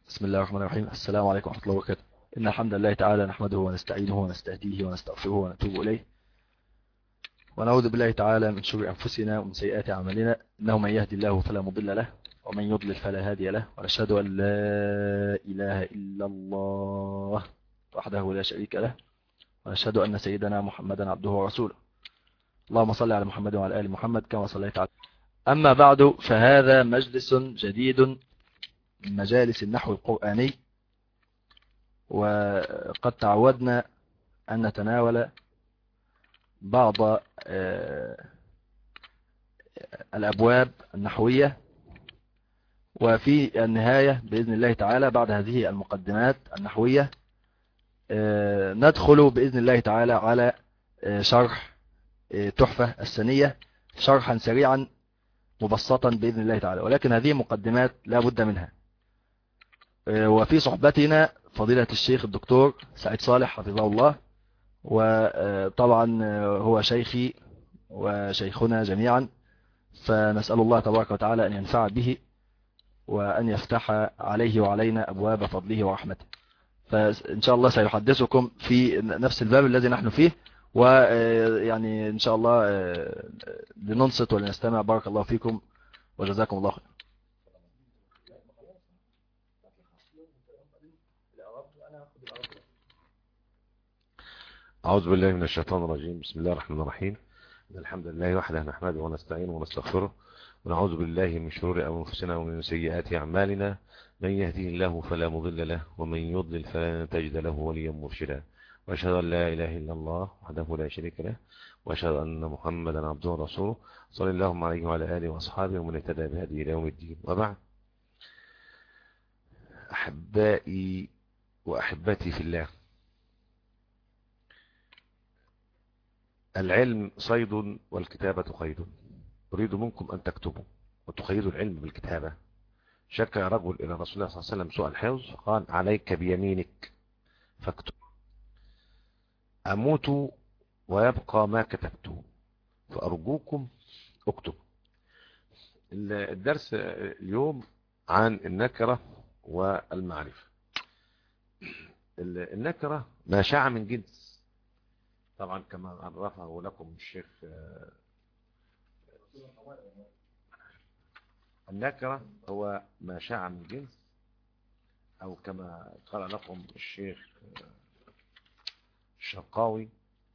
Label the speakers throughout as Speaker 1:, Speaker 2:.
Speaker 1: بسم الله الرحمن الرحيم. السلام عليكم ورحمة الله وبركاته. إن الحمد لله تعالى نحمده ونستعينه ونستهديه ونستغفره ونتوب إليه، ونعوذ بالله تعالى من شرور أنفسنا ومن سيئات أعمالنا. إنه من يهدي الله فلا مضل له، ومن يضلل فلا هادي له، ونشهد أن لا إله إلا الله وحده لا شريك له، ونشهد أن سيدنا محمدا عبده ورسوله. اللهم صل على محمد وعلى آل محمد كما صليت على. أما بعد، فهذا مجلس جديد من مجالس النحو القرآني، وقد تعودنا أن نتناول بعض الأبواب النحوية، وفي النهاية بإذن الله تعالى بعد هذه المقدمات النحوية ندخل بإذن الله تعالى على شرح تحفة السنية شرحا سريعا مبسطا بإذن الله تعالى، ولكن هذه مقدمات لا بد منها. وفي صحبتنا فضيلة الشيخ الدكتور سعيد صالح حفظه الله، وطبعا هو شيخي وشيخنا جميعا، فنسأل الله تبارك وتعالى أن ينفع به وأن يفتح عليه وعلينا أبواب فضله ورحمته. فإن شاء الله سيحدثكم في نفس الباب الذي نحن فيه، ويعني إن شاء الله لننصت ولنستمع. بارك الله فيكم وجزاكم الله خير.
Speaker 2: أعوذ بالله من الشيطان الرجيم. بسم الله الرحمن الرحيم. إن الحمد لله وحده نحمده ونستعينه ونستغفره، ونعوذ بالله من شرور أنفسنا ومن سيئات أعمالنا. من يهديه الله فلا مضل له، ومن يضلل فلن تجد له وليا مرشدا. وأشهد أن لا إله إلا الله وحده لا شريك له، وأشهد أن محمدا عبده ورسوله صلى الله عليه وعلى آله وأصحابه ومن اهتدى بهديه إلى يوم الدين. وبعد، أحبائي وأحبتي في الله، العلم صيد والكتابة قيد. أريد منكم أن تكتبوا وتقيدوا العلم بالكتابة. شكى رجل إلى رسول الله صلى الله عليه وسلم سوء الحفظ، قال: عليك بيمينك فاكتب، أموت ويبقى ما كتبته، فأرجوكم اكتب. الدرس اليوم عن النكرة والمعرفة. النكرة ما شاع من جنس، طبعا كما عرفه لكم الشيخ. النكرة هو ما شاع من جنس، أو كما قال لكم الشيخ الشرقاوي،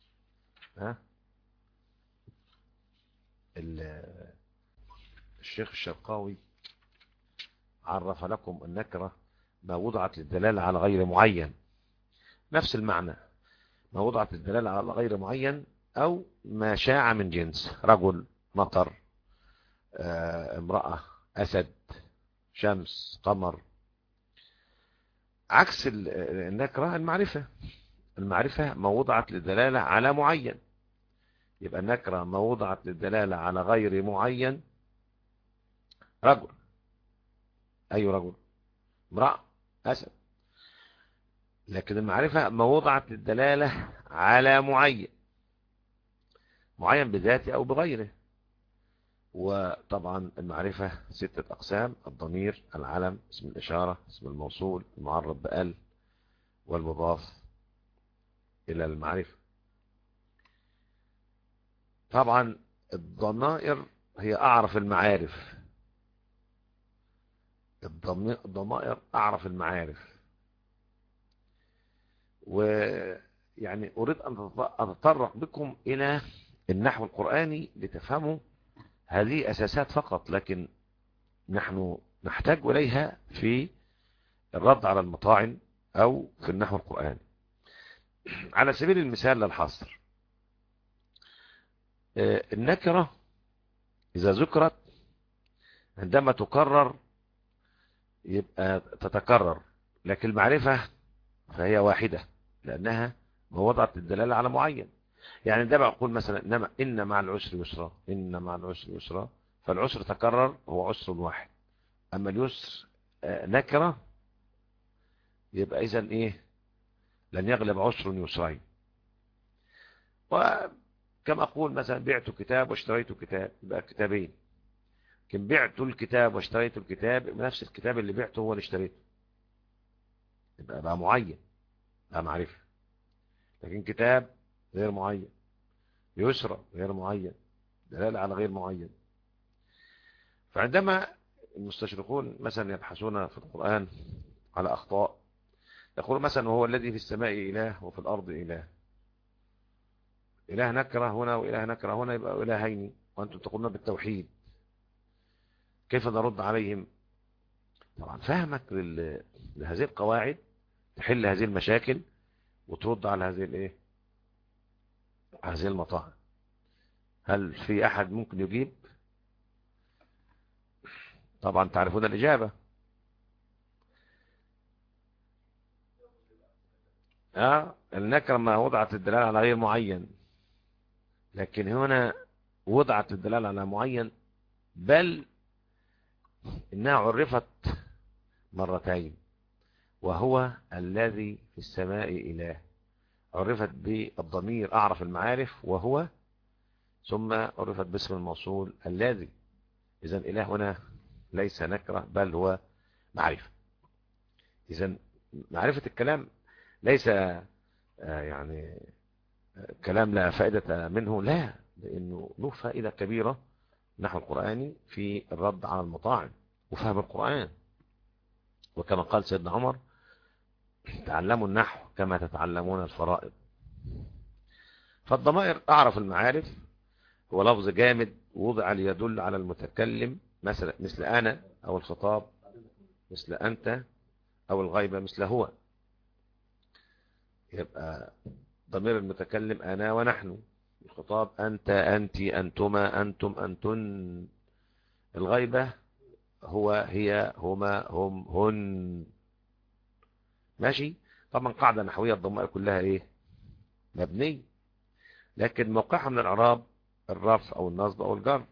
Speaker 2: الشيخ الشرقاوي عرف لكم النكرة ما وضعت للدلالة على غير معين. نفس المعنى، ما وضعت للدلالة على غير معين، أو ما شاع من جنس: رجل، مطر، امرأة، أسد، شمس، قمر. عكس النكرة المعرفة. المعرفة ما وضعت للدلالة على معين. يبقى النكرة ما وضعت للدلالة على غير معين: رجل، أي رجل، امرأة، أسد. لكن المعرفة ما وضعت للدلالة على معين، معين بذاته أو بغيره. وطبعا المعرفة 6 أقسام: الضمير، العلم، اسم الإشارة، اسم الموصول، المعرف بأل، والمضاف إلى المعرفة. طبعا الضمائر هي أعرف المعارف. الضمائر أعرف المعارف. ويعني أريد أن أتطرق بكم إلى النحو القرآني لتفهموا هذه أساسات فقط، لكن نحن نحتاج إليها في الرد على المطاعن أو في النحو القرآني. على سبيل المثال للحصر، النكرة إذا ذكرت عندما تكرر يبقى تتكرر، لكن المعرفة فهي واحدة لأنها ما وضعت الدلالة على معين. يعني عندما أقول مثلا إن مع العسر يسرا، إن مع العسر يسرا، فالعسر تكرر هو عسر واحد. أما اليسر نكرة، يبقى إذن إيه؟ لن يغلب عسر يسرين. وكما أقول مثلا بعت كتاب واشتريت كتاب، يبقى كتابين. لكن بعت الكتاب واشتريت الكتاب، نفس الكتاب اللي بعته هو اللي اشتريته. يبقى بقى معين، بقى معرفة. لكن كتاب غير معين، يسرى غير معين، دلالة على غير معين. فعندما المستشرقون مثلا يبحثون في القرآن على أخطاء، يقول مثلا وهو الذي في السماء إله وفي الأرض إله. إله نكره هنا وإله نكره هنا، يبقى إلهين وأنتم تقولون بالتوحيد. كيف نرد عليهم؟ طبعا فهمك لهذه القواعد تحل هذه المشاكل وترد على هذه الايه، هذه المطاعم. هل في أحد ممكن يجيب؟ طبعا تعرفون الإجابة. النكرة ما وضعت الدلالة على غير معين، لكن هنا وضعت الدلالة على معين، بل إنها عرفت مرتين. وهو الذي في السماء إله، عرفت بالضمير أعرف المعارف وهو، ثم عرفت باسم الموصول الذي. إذن إله هنا ليس نكرة بل هو معرفة. إذن معرفة الكلام ليس يعني كلام لا فائدة منه، لا، لأنه له فائدة كبيرة نحو القرآني في الرد على المطاعم وفهم القرآن. وكما قال سيدنا عمر: تعلموا النحو كما تتعلمون الفرائض. فالضمائر أعرف المعارف، هو لفظ جامد وضع ليدل على المتكلم، مثل أنا، أو الخطاب مثل أنت، أو الغيبة مثل هو. يبقى ضمير المتكلم أنا ونحن، الخطاب أنت أنت أنتما أنتم أنتن، الغيبة هو هي هما هم هن. ماشي. طبعا قاعدة نحوية الضمائر كلها ايه؟ مبني، لكن موقعها من الإعراب الرفع أو النصب أو الجر.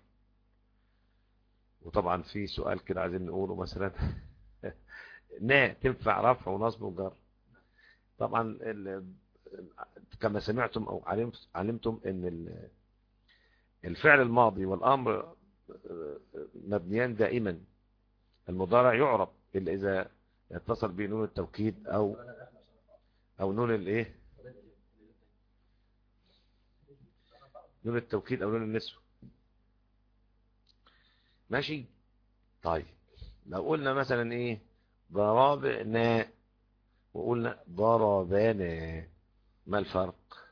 Speaker 2: وطبعا في سؤال كده عايزين نقوله مثلا نا تنفع رفع ونصب وجر؟ طبعا كما سمعتم أو علمتم ان الفعل الماضي والأمر مبنيان دائما. المضارع يعرب إلا إذا يتصل به نون التوكيد أو نون الايه، نون التوكيد أو نون النسوة. ماشي. طيب لو قلنا مثلا ايه ضربنا وقلنا ضربنا، ما الفرق؟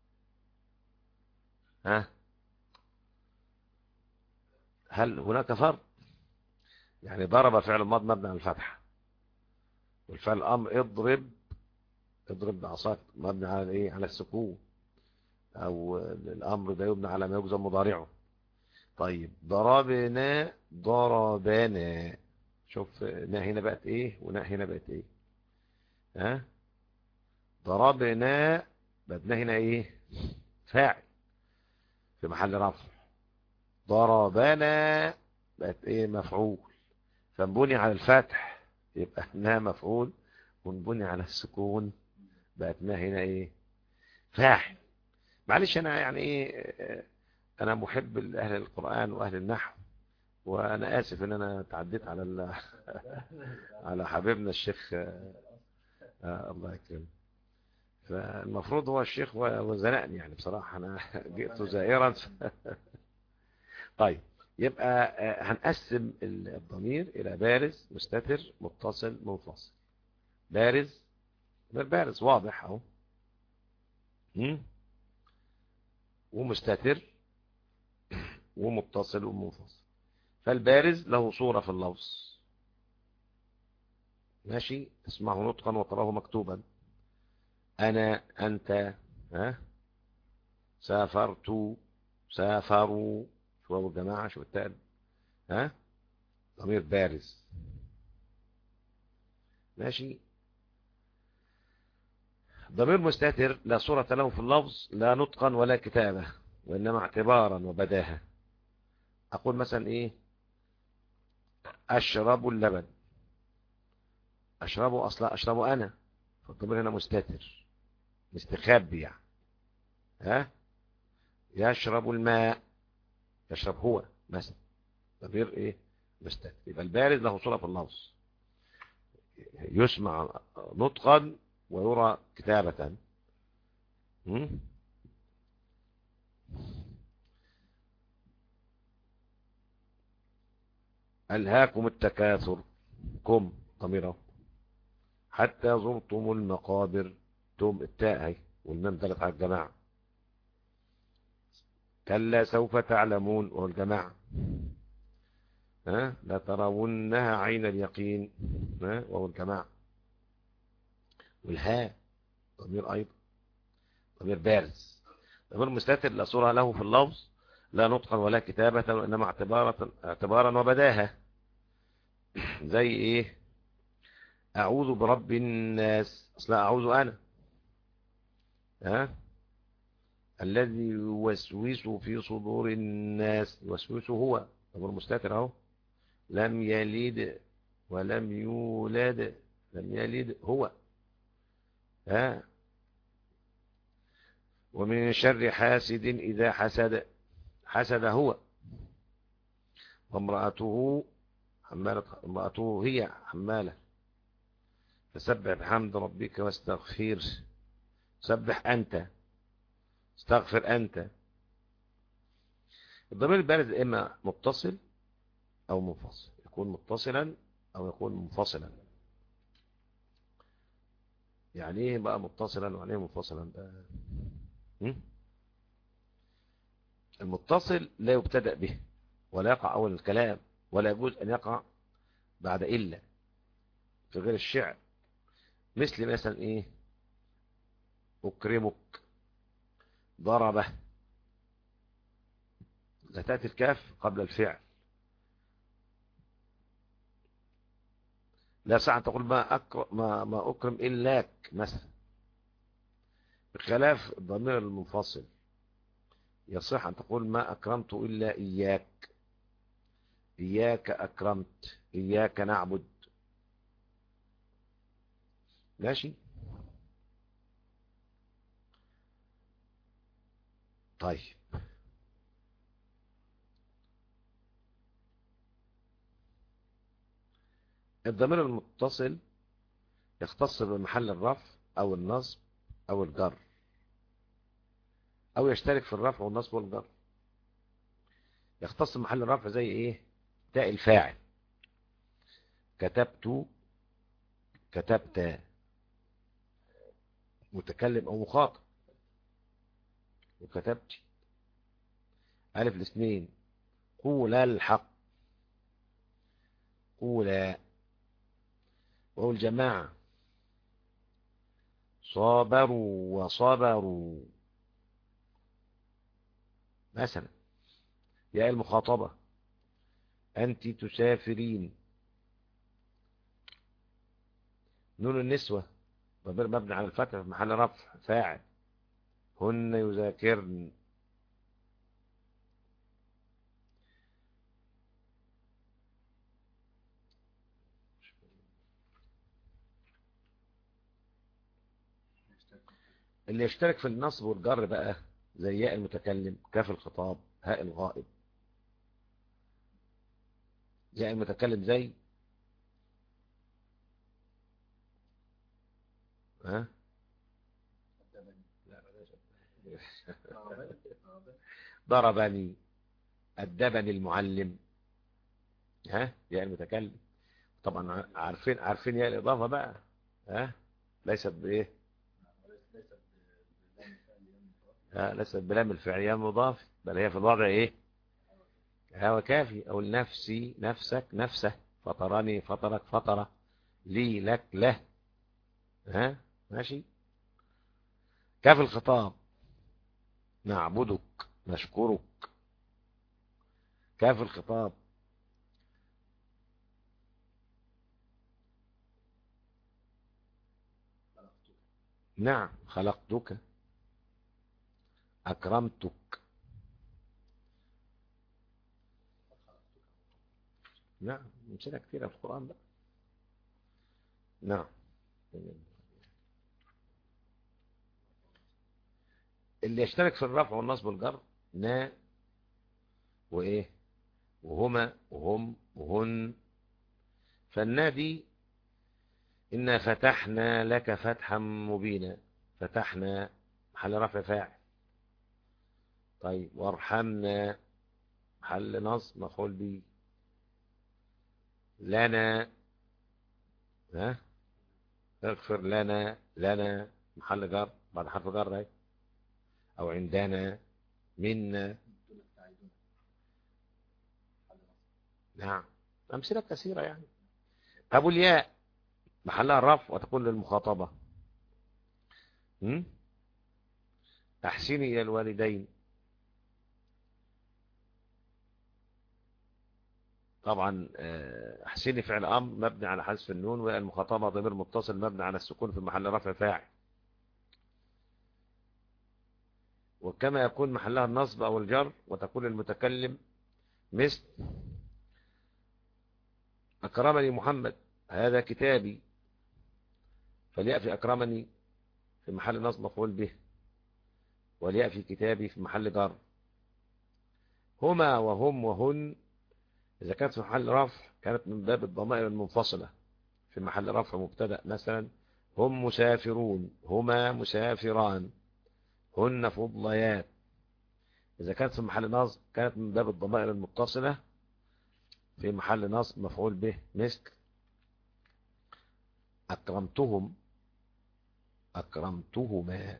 Speaker 2: هل هناك فرق؟ يعني ضرب فعل الماضي مبني على الفتح، والفعل الامر اضرب بعصاك مبني على ايه، على السكون، او الامر ده يبنى على ما يجزم مضارعه. طيب ضربنا، شوف نا هنا بقت ايه ونا هنا بقت ايه. ضربنا بدنا هنا ايه، فاعل في محل رفع. ضربنا بقت ايه، مفعول. فنبني على الفتح يبقى انها مفعول، ونبني على السكون بقت ما هنا ايه، فاعل. معلش انا يعني ايه، انا محب لاهل القرآن واهل النحو، وانا اسف ان انا تعديت على على حبيبنا الشيخ الله يكرمه. فالمفروض هو الشيخ وزنقني يعني بصراحة، انا جئت زائرا طيب يبقى هنقسم الضمير إلى بارز مستتر متصل منفصل. بارز بارز واضح اهو، ومستتر ومتصل ومنفصل. فالبارز له صورة في اللفظ، ماشي، تسمعه نطقا وتراه مكتوبا. أنا أنت سافرت سافروا، شو أبو الجماعة شو التالي، ضمير بارز. ماشي. ضمير مستتر لا صورة له في اللفظ لا نطقا ولا كتابة، وإنما اعتبارا وبداهة. أقول مثلا إيه، أشرب اللبن. أشربه أصلا أشربه أنا، فالضمير هنا مستتر مستخبي يعني. يشرب الماء، يشرب هو مثلا، ضمير إيه، مستتر. يبقى البارز له صورة في اللفظ يسمع نطقا ويرى كتابة. ألهاكم التكاثر، كم ضميره، حتى زرتم المقابر، توم التاء هي والميم دلت على الجماعة. كلا سوف تعلمون والجماعة. لا ترونها عين اليقين، وهو الجماعة. والهاء ضمير أيضا، ضمير بارز، ضمير مستتر لا صورة له في اللفظ، لا نطقا ولا كتابة، وإنما اعتبارا وبداهة. زي إيه؟ أعوذ برب الناس، أصلا أعوذ أنا، الذي يوسوس في صدور الناس، يوسوس هو ضمير مستتر أهو. لم يلد ولم يولد، لم يلد هو. ومن شر حاسد إذا حسد، حسد هو. وامرأته حمالة، امرأته هي حمالة. فسبح بحمد ربك واستغفر، سبح أنت، استغفر أنت. الضمير البارز إما متصل أو منفصل، يكون متصلا أو يكون منفصلا. يعني إيه بقى متصلا ويعني إيه منفصلا بقى؟ المتصل لا يبتدأ به ولا يقع أول الكلام، ولا يجوز أن يقع بعد إلا في غير الشعر. مثل إيه؟ أكرمك، ضربه، لا تأتي الكاف قبل الفعل. لا ساعة تقول ما أكرم إلاك مثلا، بخلاف الضمير المنفصل يصح أن تقول ما أكرمت إلا إياك، إياك أكرمت، إياك نعبد. ماشي. طيب، الضمير المتصل يختص بمحل الرفع أو النصب أو الجر، أو يشترك في الرفع والنصب والجر. يختص بمحل الرفع زي إيه؟ تاء الفاعل، كتبت، كتبت، متكلم أو مخاطب، وكتبت. ألف الاثنين، قول الحق، قولا. وهو الجماعة، صابروا وصبروا مثلا. يا المخاطبة، أنت تسافرين. نون النسوة ضمير مبني على الفتح في محل رفع فاعل، هن يذاكرن. اللي يشترك في النصب والجر بقى زي ياء المتكلم، كاف الخطاب، هاء الغائب. ياء المتكلم زي ها ضربني، أدبني المعلم. ياء المتكلم. طبعا عارفين ياء الإضافة بقى. ليست بإيه؟ ليست بلام الفعل يا مضاف، بل هي في الوضع إيه؟ هو كافي. أو نفسي، نفسك، نفسه، فطرني، فطرك، فطرة، لي، لك، له. ماشي. كاف الخطاب، نعبدك، نشكرك. كاف الخطاب، نعم خلقتك، أكرمتك. نعم أمثلة كثيرة في القرآن بقى. نعم. اللي يشترك في الرفع والنصب والجر نا وإيه وهما وهم وهن. فالنا دي إنا فتحنا لك فتحا مبينا. فتحنا محل رفع فاعل. طيب وارحمنا محل نصب مفعول به. لنا، ها، اغفر لنا، لنا محل جر بعد حرف جر اهي. او عندنا، منا. نعم، امثله كثيره يعني. ابو الياء محلها الرفع وتكون للمخاطبه. احسني الى الوالدين. طبعا احسني فعل امر مبني على حذف النون، والمخاطبه ضمير متصل مبني على السكون في محل رفع فاعل. وكما يكون محلها النصب او الجر وتكون المتكلم مثل اكرمني محمد هذا كتابي، فليأتي اكرمني في محل نصب مفعول به، وليأتي كتابي في محل جر. هما وهم وهن إذا كانت في محل رفع كانت من باب الضمائر المنفصلة في محل رفع مبتدأ، مثلا هم مسافرون، هما مسافران، هن فضليات. إذا كانت في محل نصب كانت من باب الضمائر المتصلة في محل نصب مفعول به، مثل أكرمتهم، أكرمتهما،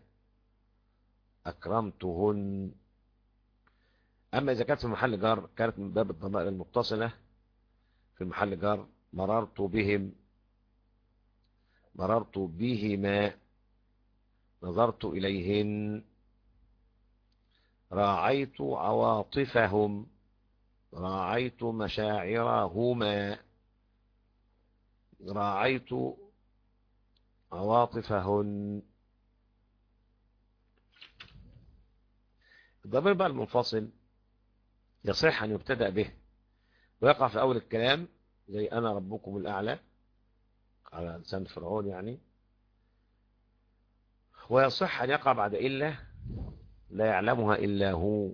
Speaker 2: أكرمتهن. أما إذا كانت في محل جر كانت من باب الضمائر المتصلة في محل جر مررت بهم، مررت بهما، نظرت إليهن، راعيت عواطفهم، راعيت مشاعرهما، راعيت عواطفهن. الضمير بقى المنفصل يصح أن يبتدأ به ويقع في أول الكلام زي أنا ربكم الأعلى على لسان فرعون يعني، ويصح أن يقع بعد إلا لا يعلمها إلا هو.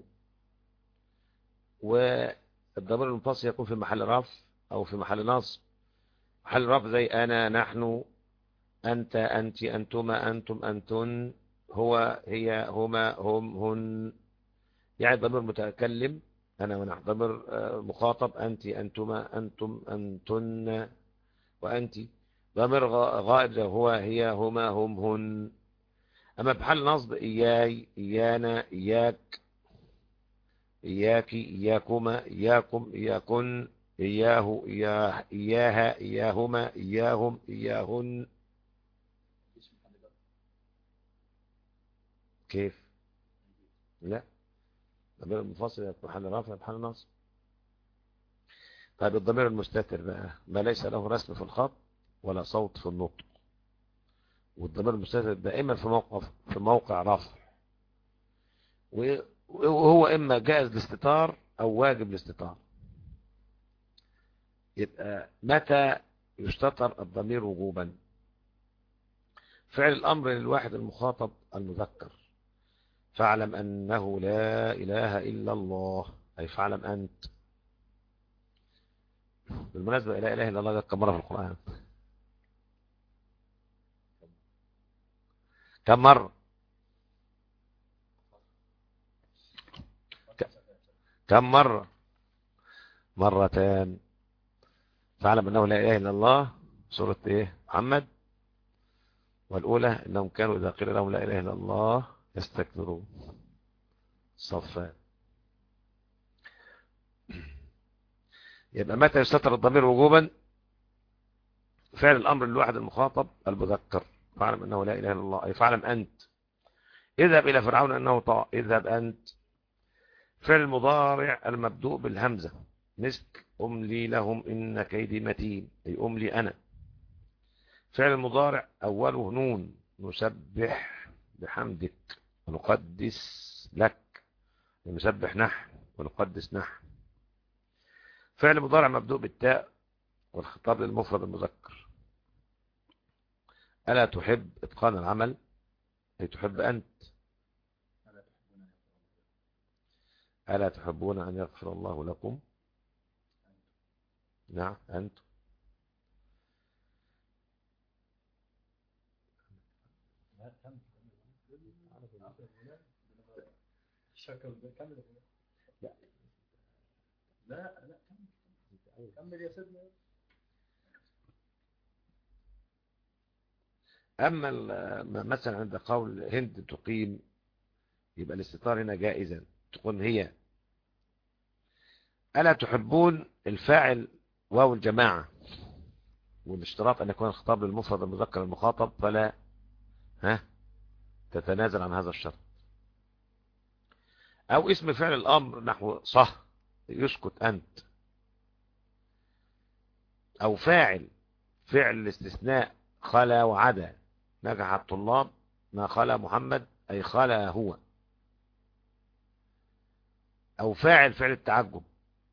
Speaker 2: والضمير المنفصل يكون في محل رفع أو في محل نصب. محل رفع زي أنا، نحن، أنت، أنت، أنتما، أنتم، أنتن، هو، هي، هما، هم، هن. يعني ضمير متكلم أنا ونحن، ضمير مخاطب أنت، أنتما، أنتم، أنتن وأنت. ضمير غائب زي هو، هي، هما، هم، هن. أما بحال نصب إياي، إيانا، إياك، إياك، إياكما، إياكم، إياكن، إياه، إياه، إياها، إياهما، إياهم، إياهن. كيف؟ لا، الضمير المنفصل في محل رفع في محل نصب. طيب الضمير المستتر بقى ما ليس له رسم في الخط ولا صوت في النطق، والضمير المستتر دائما في موقع رفع، وهو إما جائز الاستتار أو واجب الاستتار. يبقى متى يستتر الضمير وجوبا؟ فعل الأمر للواحد المخاطب المذكر، فاعلم أنه لا إله إلا الله، أي فاعلم أنت. بالمناسبة لا إله إلا الله كم مرة في القرآن؟ كم مرة؟ كم مرة؟ مرتان. فاعلم أنه لا إله إلا الله سورة إيه؟ محمد. والأولى إنهم كانوا إذا قيل لهم لا إله إلا الله يستكبرون، صفات. يبقى متى يستتر الضمير وجوبا؟ فعل الأمر للواحد المخاطب المذكر، فاعلم أنه لا إله إلا الله، أي فاعلم أنت. اذهب إلى فرعون أنه طاغ، اذهب أنت. فعل المضارع المبدوء بالهمزة، مثل أملي لهم إن كيدي متين، أي أملي أنا. فعل المضارع أوله نون، نسبح بحمدك ونقدس لك، نسبح نحن ونقدس نحن. فعل مضارع مبدوء بالتاء والخطاب للمفرد المذكر، ألا تحب إتقان العمل، أي تحب أنت. ألا تحبون أن يغفر الله لكم، نعم أنت.
Speaker 1: شكل كمل. لا لا لا، كمل يا سيدنا.
Speaker 2: أما مثلا عند قول هند تقيم، يبقى الاستتار هنا جائزا، تقول هي. ألا تحبون الفاعل واو الجماعة، والاشتراط أن يكون الخطاب للمفرد المذكر المخاطب، فلا تتنازل عن هذا الشرط. أو اسم فعل الأمر نحو صح يسكت أنت. أو فاعل الاستثناء خلا وعدا، نجح الطلاب ما خلا محمد أي خلا هو. أو فاعل التعجب،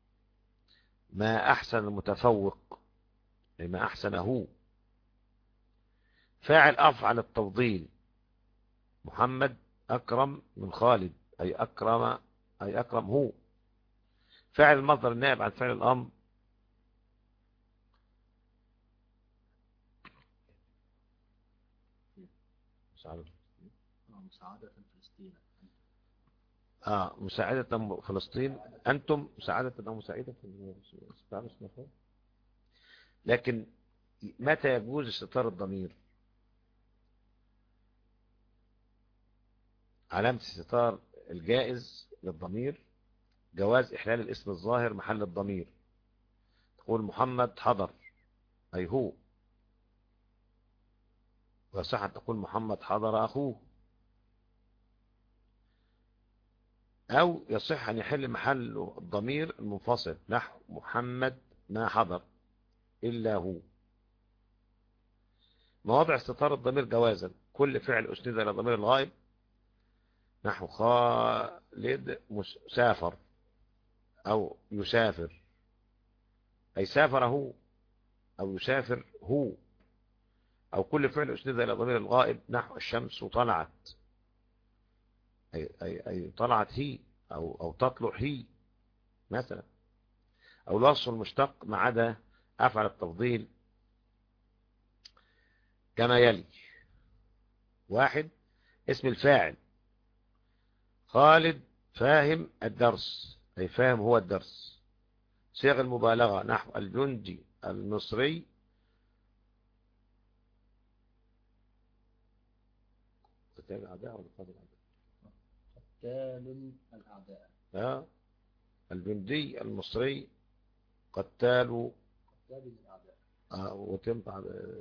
Speaker 2: ما أحسن المتفوق أي ما أحسنه. فاعل أفعل التفضيل، محمد أكرم من خالد أي أكرم هو. فاعل المصدر النائب عن فعل الأمر،
Speaker 1: مساعدة فلسطين.
Speaker 2: مساعدة فلسطين، أنتم مساعدة أو مساعدة. لكن متى يجوز استتار الضمير؟ علامة استتار الجائز للضمير جواز إحلال الاسم الظاهر محل الضمير. تقول محمد حضر أي هو، وصح تقول محمد حضر أخوه. أو يصح أن يحل محل الضمير المنفصل نحو محمد ما حضر إلا هو. مواضع استتار الضمير جوازا: كل فعل أسند إلى ضمير الغائب نحو خالد سافر أو يسافر أي سافر هو أو يسافر هو. أو كل فعل أسند إلى ضمير الغائب نحو الشمس طلعت أي طلعت هي أو تطلع هي مثلا. أو الوصف المشتق ما عدا أفعل التفضيل كما يلي: واحد، اسم الفاعل خالد فاهم الدرس أي فاهم هو الدرس. صيغ المبالغة نحو الجندي المصري قتال الأعداء ولا قتال الأعداء؟ الجندي المصري قتال الأعداء. وتنفع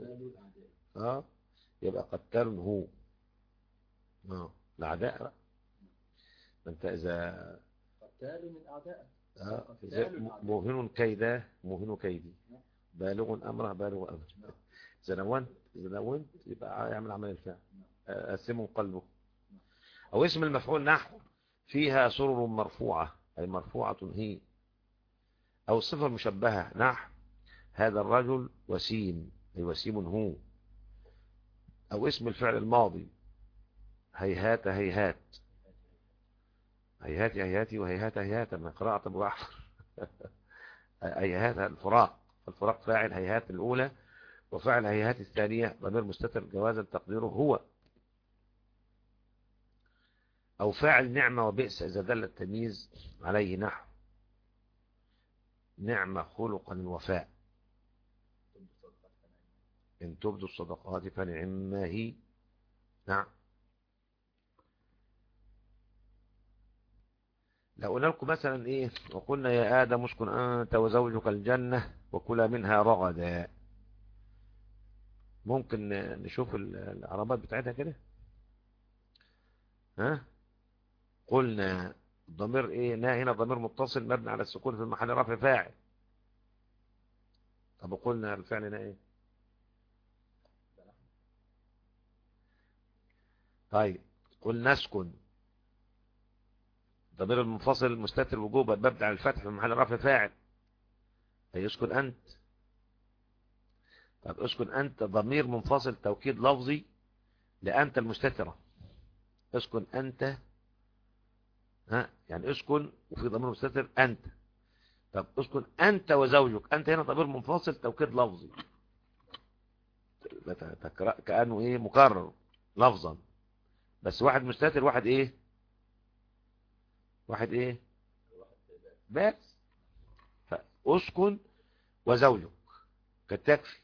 Speaker 2: يبقى قتال هو الأعداء. أنت إذا
Speaker 1: قتال من أعداء
Speaker 2: موهن كيده موهن كيدي، بالغ أمره بالغ أمره. إذا نونت يبقى يعمل عمل الفعل، أسمه قلبه. أو اسم المفعول نحو فيها سرر مرفوعة أي مرفوعة هي. أو الصفة المشبهة نحو هذا الرجل وسيم أي وسيم هو. أو اسم الفعل الماضي هيهات هيهات هيهات هيهاتي وهيهات هيهات من قراءة أبو جعفر هيهات الفراق فاعل هيهات الأولى، وفاعل هيهات الثانية ضمير مستتر جوازا تقديره هو. أو فاعل نعمة وبئس إذا دل التمييز عليه نحو نعمة خلقا الوفاء إن تبدوا الصدقات فنعما هي. نعم. لو قلنا لكم مثلا إيه: وقلنا يا آدم اسكن أنت وزوجك الجنة وكلا منها رغدا، ممكن نشوف العربات بتاعتها كده. قلنا الضمير إيه؟ هنا ضمير متصل مبني على السكون في محل رفع فاعل. طب قلنا الفعل هنا إيه؟ طيب قلنا اسكن ضمير المنفصل مستتر وجوبا مبني على الفتح في محل رفع فاعل أي اسكن أنت. طب اسكن أنت ضمير منفصل توكيد لفظي لأنت المستترة. اسكن أنت يعني اسكن وفي ضمير مستتر أنت. طب اسكن أنت وزوجك، أنت هنا ضمير منفصل توكيد لفظي كأنه إيه مكرر لفظا بس واحد مستتر، واحد ايه، واحد ايه بس. فاسكن وزوجك كانت تكفي.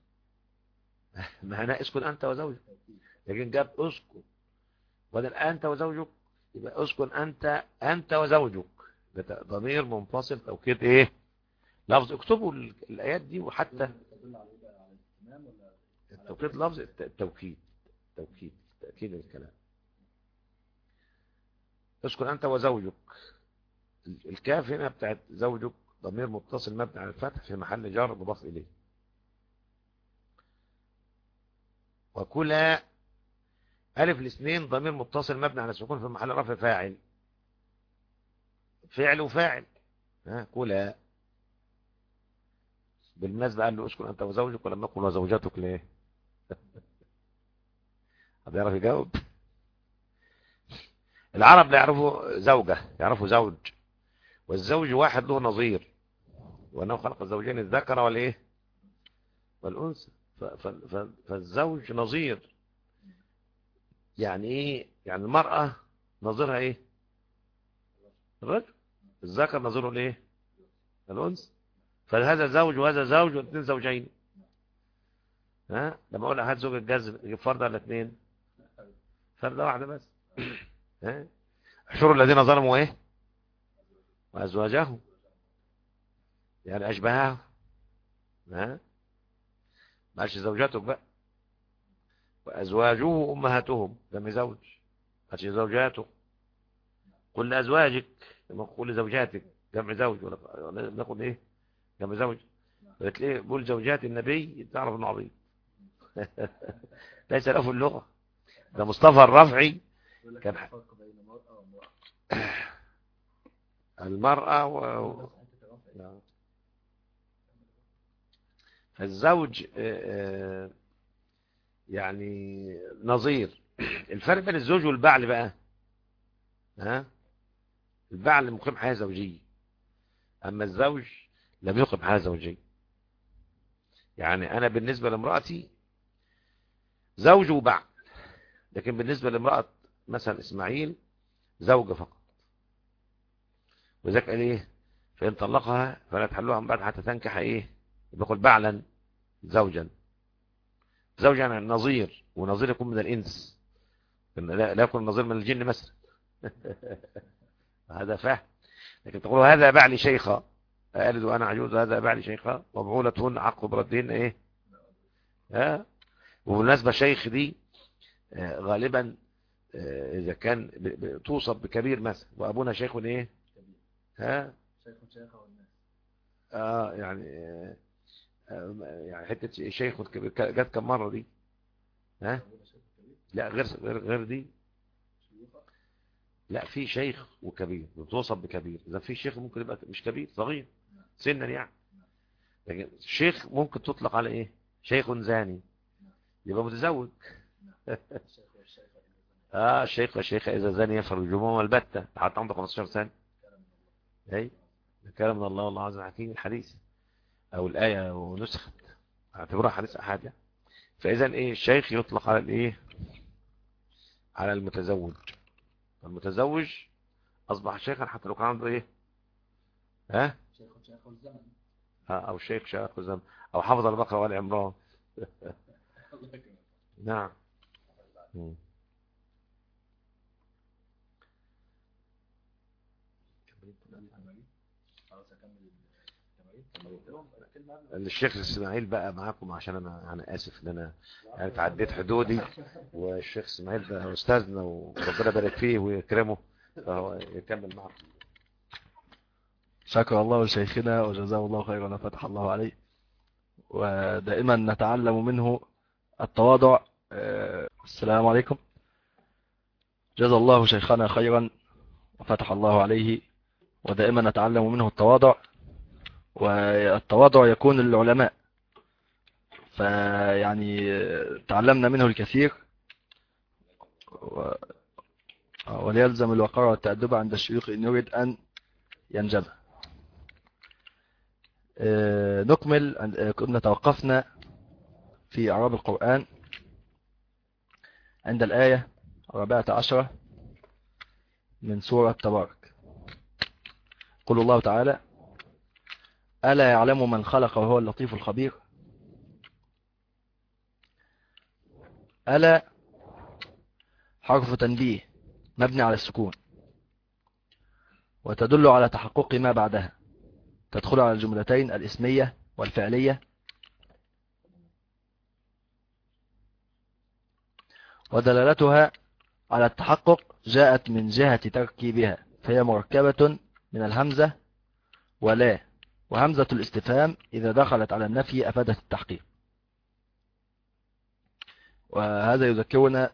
Speaker 2: معناه اسكن انت وزوجك، لكن جاب اسكن بدل انت وزوجك، يبقى اسكن انت وزوجك. ده ضمير منفصل توكيد ايه لفظ. اكتبوا الايات دي. وحتى التوكيد لفظ التوكيد، تأكيد الكلام. اسكن انت وزوجك. الكاف هنا بتاعت زوجك ضمير متصل مبني على الفتح في محل جر مضاف اليه. وكلا ألف الاثنين ضمير متصل مبني على السكون في محل رفع فاعل. فعل وفاعل. كلا. بالمناسبة قال له اسكن أنت وزوجك ولم نقل وزوجاتك ليه؟ حد يعرف يجاوب؟ العرب لا يعرفوا زوجة، يعرفوا زوج. والزوج واحد له نظير، وأنه خلق الزوجين الذكر والإيه والأنثى. فالزوج نظير. يعني إيه؟ يعني المرأة نظيرها إيه؟ الرجل. الذكر نظيره الإيه؟ الأنثى. فهذا زوج وهذا زوج واثنين زوجين. لما اقول هات زوج الجذب يجيب فرد ولا اثنين؟ فردة واحدة بس. احشروا الذين ظلموا ايه وازواجهم، يعني اشبههم. ما قالش زوجاتك بقى. وازواجه امهاتهم جمع زوج، قالش زوجاته. قل لازواجك لما قل لزوجاتك جمع زوج، ولا ناخد ايه جمع زوج. بتلاقيه قول زوجات النبي تعرف انه عبيط. ليس له في اللغة. ده مصطفى الرفعي كان المرأة فالزوج يعني نظير. الفرق بين الزوج والبعل بقى، البعل مقيم حياة زوجية، أما الزوج لم يقيم حياة زوجية. يعني أنا بالنسبة لامرأتي زوج وبعل، لكن بالنسبة لامرأة مثلا إسماعيل زوجة فقط. وذلك قال إيه؟ فإن طلقها فلا تحلوها من بعد حتى تنكح إيه؟ يقول بعلا زوجا. زوجا يعني نظير، ونظير يكون من الإنس، لا يكون نظير من الجن مثلا. هذا فهم. لكن تقول هذا بعلي شيخا ألد وأنا عجوز، هذا بعلي شيخا وبعولتهن عقب بردهن إيه. وبالنسبة شيخ دي غالبا إذا كان توصف بكبير مثلا، وأبونا شيخ إيه
Speaker 1: شيخ والناس.
Speaker 2: يعني يعني حتة شيخ كبير جت كم مرة دي؟ لا غير دي. لا في شيخ وكبير بتوصف بكبير. إذا في شيخ ممكن يبقى مش كبير، صغير سنا يعني. لكن الشيخ ممكن تطلق على إيه؟ شيخ زاني يبقى متزوج. الشيخ والشيخة إذا زاني يفرجهما البتة حتى عنده 15 سنة. أي كلام من الله والله عز وجل حكيم. الحديث أو الآية ونسخت اعتبرها حديث أحد يعني. فإذا إيه الشيخ يطلق على الإيه على المتزوج. المتزوج أصبح شيخا حتى لو كان عنده إيه
Speaker 1: شيخ الزمن.
Speaker 2: أو شيخ الزمن، أو حفظ البقرة والعمران. نعم. الشيخ اسماعيل بقى معاكم، عشان انا اسف ان انا يعني تعديت حدودي. والشيخ اسماعيل ده استاذنا وربنا يبارك فيه ويكرمه، فهو يكمل معكم.
Speaker 1: شكر الله لشيخنا وجزاه الله خيرا وفتح الله عليه، ودائما نتعلم منه التواضع. السلام عليكم. جزا الله شيخنا خيرا وفتح الله عليه، ودائما نتعلم منه التواضع، والتواضع يكون للعلماء. فيعني تعلمنا منه الكثير، وليلزم الوقار والتأدب عند الشيوخ إن يريد أن ينجب. نكمل. كنا توقفنا في إعراب القرآن عند الآية 14 من سورة تبارك. قل الله تعالى: ألا يعلم من خلق وهو اللطيف الخبير. ألا حرف تنبيه مبني على السكون، وتدل على تحقق ما بعدها، تدخل على الجملتين الاسمية والفعلية، ودلالتها على التحقق جاءت من جهة تركيبها، فهي مركبة من الهمزة ولا، وهمزة الاستفهام إذا دخلت على النفي أفادت التحقيق. وهذا يذكرنا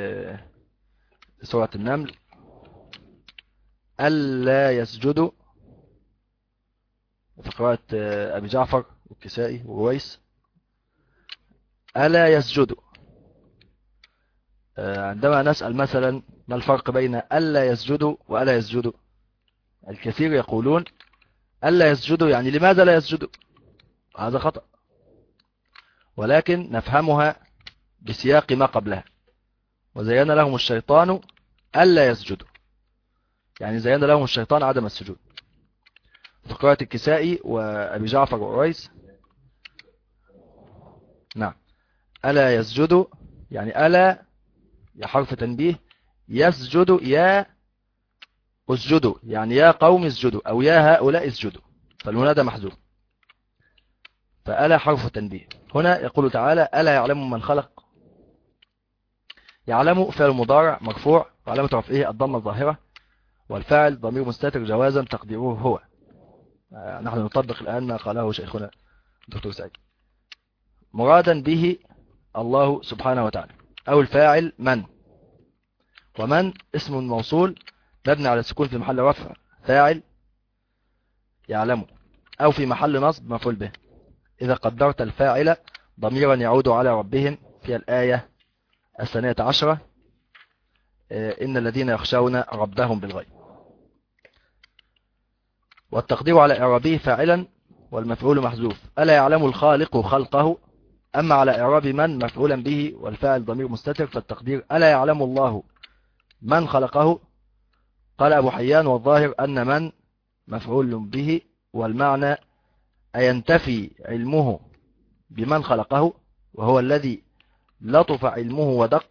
Speaker 1: بسورة النمل: ألا يسجدوا، في قراءة أبي جعفر والكسائي ورويس: ألا يسجدوا. عندما نسأل مثلا ما الفرق بين ألا يسجدوا وألا يسجدوا، الكثير يقولون ألا يسجدوا يعني لماذا لا يسجدوا، هذا خطأ، ولكن نفهمها بسياق ما قبلها: وزين لهم الشيطان ألا يسجدوا، يعني زين لهم الشيطان عدم السجود. في قراءة الكسائي وأبي جعفر ورويس: نعم، ألا يسجدوا يعني ألا يا حرف تنبيه، يسجدوا يا اسجدوا، يعني يا قوم اسجدوا أو يا هؤلاء اسجدوا، فالمنادى محذوف، فألا حرف تنبيه. هنا يقول تعالى: ألا يعلم من خلق. يعلم فعل مضارع مرفوع وعلامة رفعه الضمة الظاهرة، والفاعل ضمير مستتر جوازا تقديره هو. نحن نطبق الآن ما قاله شيخنا دكتور سعيد. مرادا به الله سبحانه وتعالى، أو الفاعل من، ومن اسم موصول مبني على السكون في محل رفع فاعل يعلم، أو في محل نصب مفعول به، إذا قدرت الفاعل ضميرا يعود على ربهم في الآية 12: إن الذين يخشون ربهم بالغيب. والتقدير على إعرابه فاعلا والمفعول محذوف. ألا يعلم الخالق خلقه. أما على إعراب من مفعولا به والفاعل ضمير مستتر، فالتقدير: ألا يعلم الله من خلقه. قال أبو حيان: والظاهر أن من مفعول به، والمعنى أينتفي علمه بمن خلقه، وهو الذي لطف علمه ودق.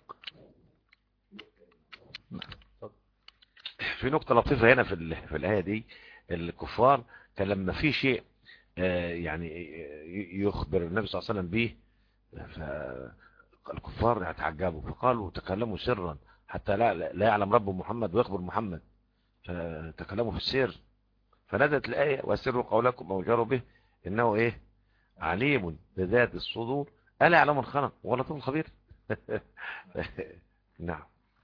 Speaker 2: في نقطة لطيفة هنا في الآية دي: الكفار كان لما في شيء يعني يخبر النبي صلى الله عليه وسلم به، فالكفار يتعجبوا، فقالوا تكلموا سرا حتى لا يعلم رب محمد ويخبر محمد، فتكلموا في السر، فنزلت الآية: واسروا قولكم أو جاروا به إنه إيه عليم بذات الصدور ألا يعلم الخلق ولا لطيف الخبير. نعم.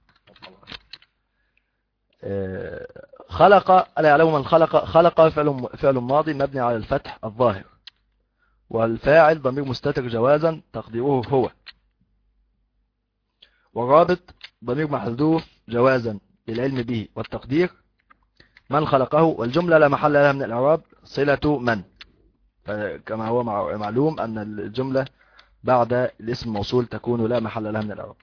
Speaker 1: خلق، ألا يعلم من خلق. خلق فعل ماضي مبني على الفتح الظاهر، والفاعل ضمير مستتر جوازا تقديره هو، والرابط ضمير محذوف جوازا للعلم به، والتقدير من خلقه. والجملة لا محل لها من الإعراب صلة من، كما هو معلوم أن الجملة بعد الاسم الموصول تكون لا محل لها من الإعراب.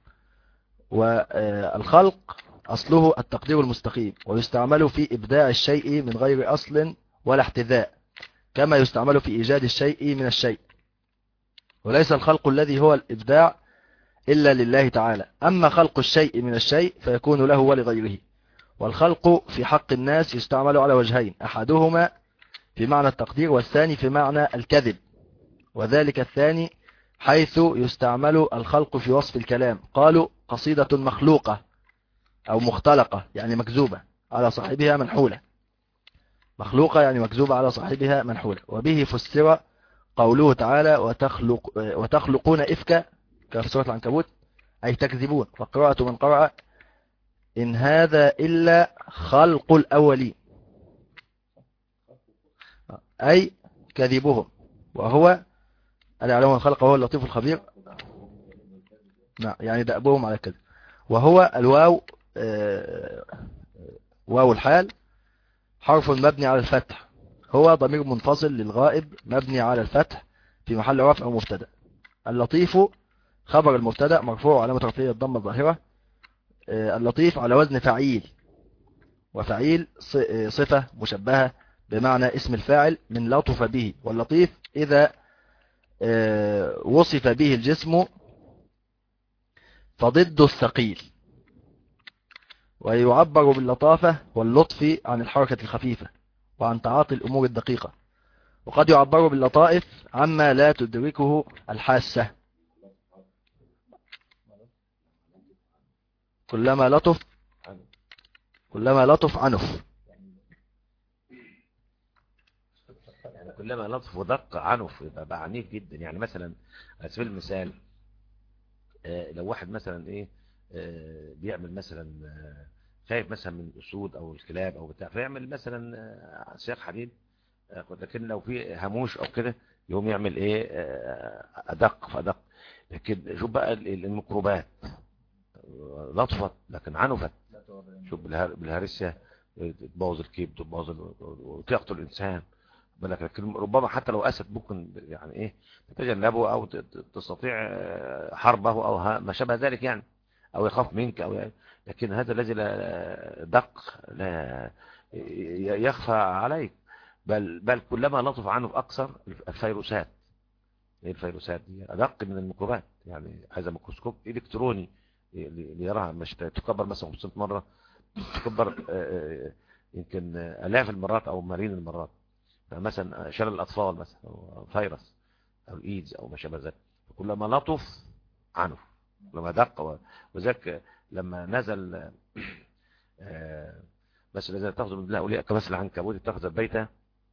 Speaker 1: والخلق أصله التقدير المستقيم، ويستعمل في إبداع الشيء من غير أصل ولا احتذاء، كما يستعمل في إيجاد الشيء من الشيء، وليس الخلق الذي هو الإبداع إلا لله تعالى. أما خلق الشيء من الشيء فيكون له ولغيره. والخلق في حق الناس يستعمل على وجهين: أحدهما في معنى التقدير، والثاني في معنى الكذب. وذلك الثاني حيث يستعمل الخلق في وصف الكلام. قالوا قصيدة مخلوقة أو مختلقة يعني مكذوبة على صاحبها منحولة. مخلوقة يعني مكذوبة على صاحبها منحولة. وبه فسر قوله تعالى: وتخلقون إفكا، كما في سورة العنكبوت، أي تكذبون. فقراءة من قرأ: إن هذا إلا خلق الأولين، أي كذبهم، وهو ألا يعلم من خلق وهو اللطيف الخبير. نعم، يعني دأبهم على كذب. وهو الواو واو الحال حرف مبني على الفتح، هو ضمير منفصل للغائب مبني على الفتح في محل رفع مبتدا. اللطيف خبر المبتدا مرفوع علامة رفعه الضمة الظاهرة اللطيف على وزن فعيل، وفعيل صفة مشبهة بمعنى اسم الفاعل من لطف به، واللطيف إذا وصف به الجسم فضد الثقيل. ويعبر باللطافة واللطف عن الحركة الخفيفة وعن تعاطي الأمور الدقيقة. وقد يعبر باللطائف عما لا تدركه الحاسة. كلما لطف عنف.
Speaker 2: يعني كلما لطف ودق عنف يبقى بقى عنيف جدا. يعني مثلا على سبيل المثال لو واحد مثلا ايه بيعمل مثلا خايف مثلا من الاسود او الكلاب او بتاع، فيعمل مثلا سياق حديد، لكن لو في هاموش او كده يقوم يعمل ايه ادق فادق. لكن شوف بقى الميكروبات لطفت لكن عنفت. شوف بالهرسة تبوظ الكبد وتقتل الانسان بالك. لكن ربما حتى لو اسد ممكن يعني ايه تتجنبه او تستطيع حربه او ما شابه ذلك يعني، او يخاف منك او يعني. لكن هذا الذي لا دق لا يخفى عليك، بل كلما لطف عنه اكثر. الفيروسات، ايه الفيروسات دي ادق من الميكروبات. يعني هذا ميكروسكوب الكتروني ليراها، مش تكبر مثلا 500 مره، تكبر يمكن الاف المرات او ملايين المرات. مثلا شلل الاطفال مثلا أو فيروس او الايدز او ما شابه ذلك، كلما لطف عنه لما دق. وذاك لما نزل بس الذين تاخذ من الله اولياء كمثل العنكبوت اتخذ بيته،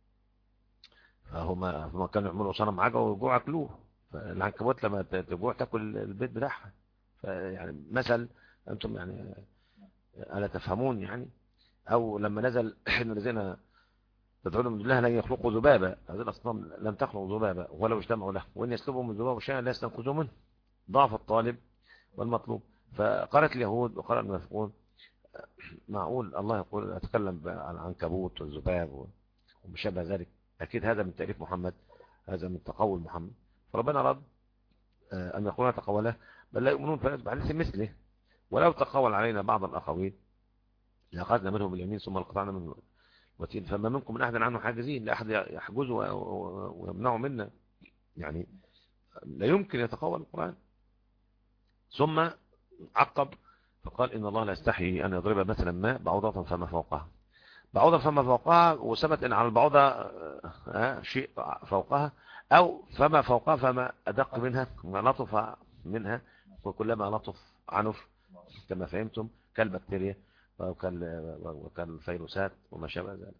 Speaker 2: فهم كانوا يعملوا صنم عجوه ويجوع اكلوه. فالعنكبوت لما تجوع تاكل البيت بتاعها. فيعني مثل انتم يعني الا تفهمون يعني. او لما نزل ان الذين تدعون من الله لن يخلقوا ذبابا، هذه الاصنام لن تخلق ذبابا ولو اجتمعوا له، وان يسلبهم الذباب شيئا لا يستنقذوا منه، ضعف الطالب والمطلوب. فقالت اليهود وقال المنافقون معقول الله يقول اتكلم عن العنكبوت والذباب وما شابه ذلك؟ اكيد هذا من تأليف محمد، هذا من تقول محمد. فربنا رد ان يقولون تقوله بل لا يؤمنون فنتبع حديث مثله. ولو تقول علينا بعض الاقاويل لاخذنا منهم باليمين ثم لقطعنا منه وتين، فما منكم من احد عنه حاجزين، لا احد يحجزه ويمنعه منا. يعني لا يمكن يتقول القرآن. ثم عقب فقال إن الله لا يستحي أن يضرب مثلا ما بعوضة فما فوقها. بعوضة فما فوقها، وثبت إن على البعوضة شيء فوقها، أو فما فوقها فما أدق منها ما لطف منها، وكلما لطف عنف كما فهمتم كالبكتيريا وكالفيروسات وما شابه ذلك.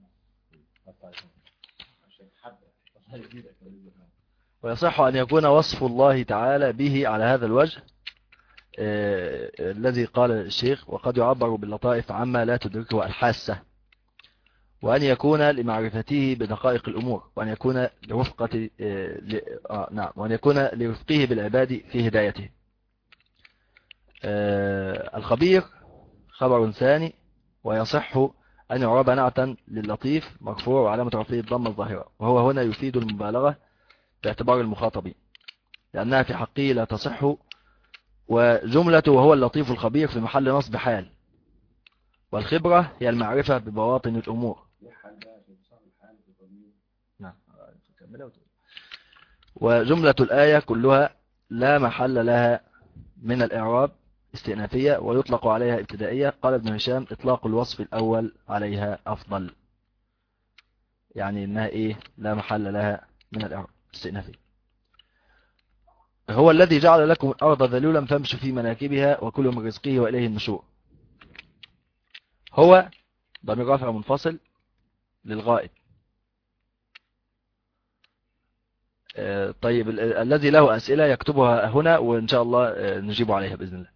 Speaker 1: ويصح أن يكون وصف الله تعالى به على هذا الوجه الذي قال الشيخ وقد يعبر باللطائف عما لا تدركه الحاسة، وأن يكون لمعرفته بدقائق الأمور، وأن يكون لرفقة وأن يكون لرفقه بالعباد في هدايته. الخبير خبر ثاني، ويصح أن يعرب نعتا للطيف مرفوع وعلامة رفعه الضمة الظاهرة، وهو هنا يفيد المبالغة باعتبار المخاطبين لأنها في حقه لا تصح. وجملته وهو اللطيف الخبير في محل نصب حال، والخبرة هي المعرفة ببواطن الأمور. وجملة الآية كلها لا محل لها من الإعراب، استئنافية ويطلق عليها ابتدائية. قال ابن هشام إطلاق الوصف الأول عليها أفضل، يعني إنها إيه لا محل لها من الإعراب، استئنافية. هو الذي جعل لكم الأرض ذلولا فامشوا في مناكبها وكلوا من رزقه وإليه النشور. هو ضمير رافع منفصل للغائب. طيب الذي له أسئلة يكتبها هنا وإن شاء الله نجيب عليها بإذن الله.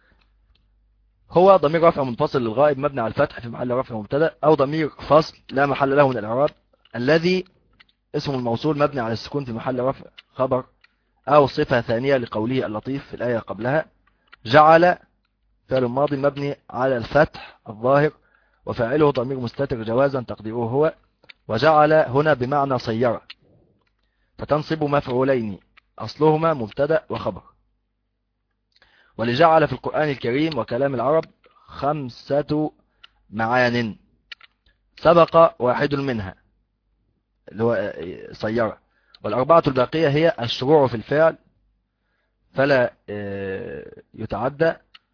Speaker 1: هو ضمير رافع منفصل للغائب مبني على الفتح في محل رفع مبتدا، أو ضمير فصل لا محل له من الإعراب. الذي اسم الموصول مبني على السكون في محل رفع خبر أو صفة ثانية لقوله اللطيف في الآية قبلها. جعل فعل ماضي مبني على الفتح الظاهر وفاعله ضمير مستتر جوازا تقديره هو. وجعل هنا بمعنى صير، فتنصب مفعولين أصلهما مبتدا وخبر. ولجعل في القرآن الكريم وكلام العرب 5 معان سبق واحد منها اللي هو سيارة، والأربعة الباقية هي الشروع في الفعل فلا يتعدى،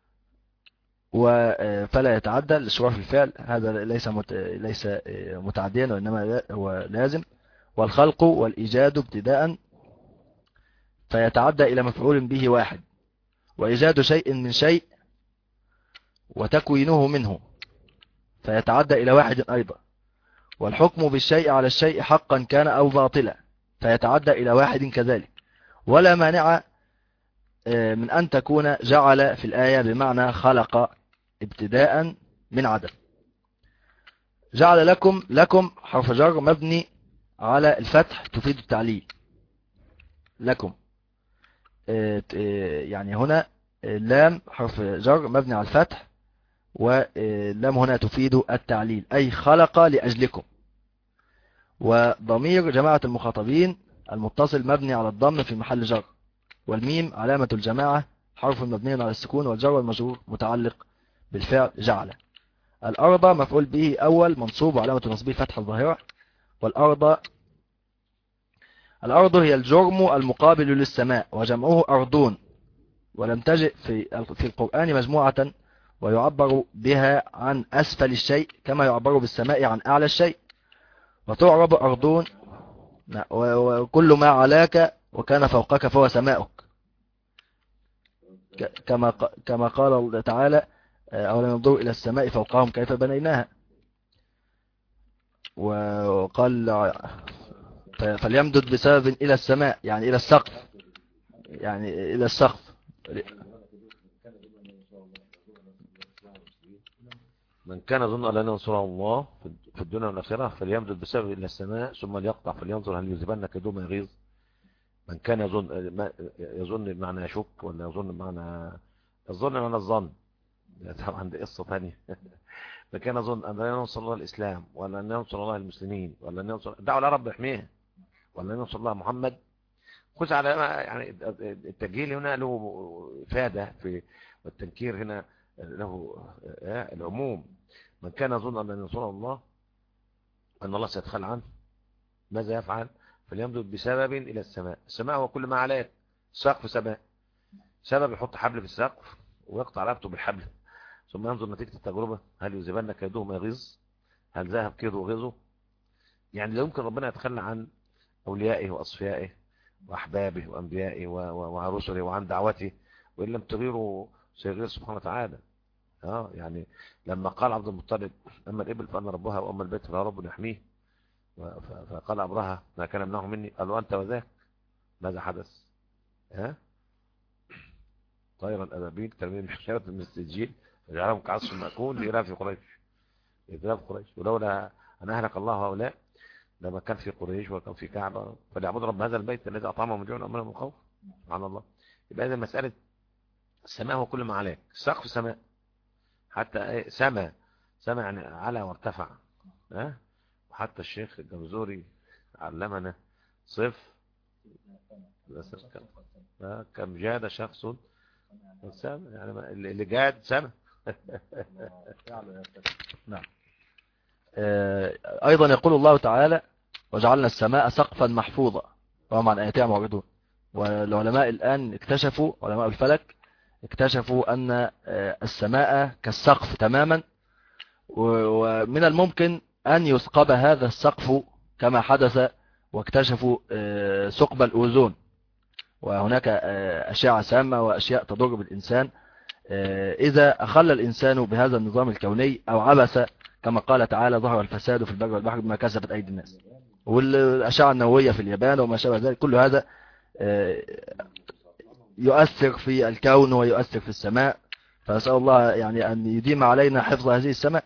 Speaker 1: فلا يتعدى الشروع في الفعل، هذا ليس متعديا وإنما هو لازم، والخلق والإيجاد ابتداء فيتعدى إلى مفعول به واحد، وإيجاد شيء من شيء وتكوينه منه فيتعدى إلى واحد أيضا، والحكم بالشيء على الشيء حقا كان أو باطلا فيتعدى إلى واحد كذلك. ولا مانع من أن تكون جعل في الآية بمعنى خلق ابتداء من عدم. جعل لكم حرف جر مبني على الفتح تفيد التعليل. لكم يعني هنا لام حرف جر مبني على الفتح، ولام هنا تفيد التعليل أي خلق لأجلكم. وضمير جماعة المخاطبين المتصل مبني على الضم في محل جر، والميم علامة الجماعة حرف مبني على السكون، والجر والمجرور متعلق بالفعل جعل. الأرض مفعول به أول منصوب وعلامة نصبه فتح الظاهرة. الأرض هي الجرم المقابل للسماء وجمعه أرضون، ولم تجئ في القرآن مجموعة، ويعبر بها عن أسفل الشيء كما يعبر بالسماء عن أعلى الشيء، وتعرب أرضون وكل ما علاك وكان فوقك فهو سماؤك، كما قال الله تعالى أولا ينظروا إلى السماء فوقهم كيف بنيناها، وقال فليمدد بسبب إلى السماء يعني إلى السقف، يعني إلى السقف.
Speaker 2: من كان يظن أن لن ينصره الله في الدنيا والآخرة فليمدد بسبب إلى السماء ثم ليقطع فلينظر هل يذهبن كيده ما يغيظ. من كان يظن بمعنى يشك، ولا يظن بمعنى الظن طبعا دي قصة ثانية. من كان يظن أن لن ينصر الله الإسلام، ولا أن ينصر الله المسلمين، ولا أن ينصر دعوا يا رب احميه، ولا أن ينصر الله محمد. خذ على يعني التجهيل هنا له إفادة في، والتنكير هنا له العموم. من كان يظن أن لن ينصره الله أن الله سيتخلى عنه ماذا يفعل؟ فليمدد بسبب إلى السماء. السماء هو كل ما عليك، سقف سماء، سبب يحط حبل في السقف ويقطع رقبته بالحبل، ثم ينظر نتيجة التجربة هل يذهبن كيده ما يغيظ، هل ذهب كيده وغيظه. يعني لا يمكن ربنا يتخلى عن أوليائه وأصفيائه وأحبابه وأنبيائه ورسله وعن دعوته، وإن لم تغيره سيغير سبحانه وتعالى. يعني لما قال عبد المطلب أما الإبل فأنا ربها وأما البيت فلا رب يحميه، فقال أبرهة ما كان منه مني، قالوا أنت وذاك، ماذا حدث؟ طير الأبابيل ترمي بحجارة من السجيل فجعلهم كعصف مأكول لإذلاف قريش. ولولا أن أهلك الله هؤلاء لما كان في قريش وكان في كعبة فليعبدوا رب هذا البيت الذي أطعمهم من جوع وآمنهم من خوف. سبحان الله. يبقى إذا مسألة السماء هو كل ما عليك، سقف سماء، حتى سماء يعني على وارتفع. وحتى الشيخ الجمزوري علمنا صف كم جاد شخص سماء، يعني اللي جاد سماء.
Speaker 1: نعم. أيضا يقول الله تعالى وجعلنا السماء سقفا محفوظا وهم عن آياتها معرضون. والعلماء الآن اكتشفوا، علماء الفلك اكتشفوا أن السماء كالسقف تماما، ومن الممكن أن يثقب هذا السقف كما حدث، واكتشفوا ثقب الأوزون، وهناك أشعة سامة وأشياء تضر بالإنسان إذا أخل الإنسان بهذا النظام الكوني أو عبث، كما قال تعالى ظهر الفساد في البر والبحر بما كسبت أيدي الناس. والأشعة النووية في اليابان وما شابه ذلك، كل هذا يؤثر في الكون ويؤثر في السماء، فأسأل الله يعني أن يديم علينا حفظ هذه السماء.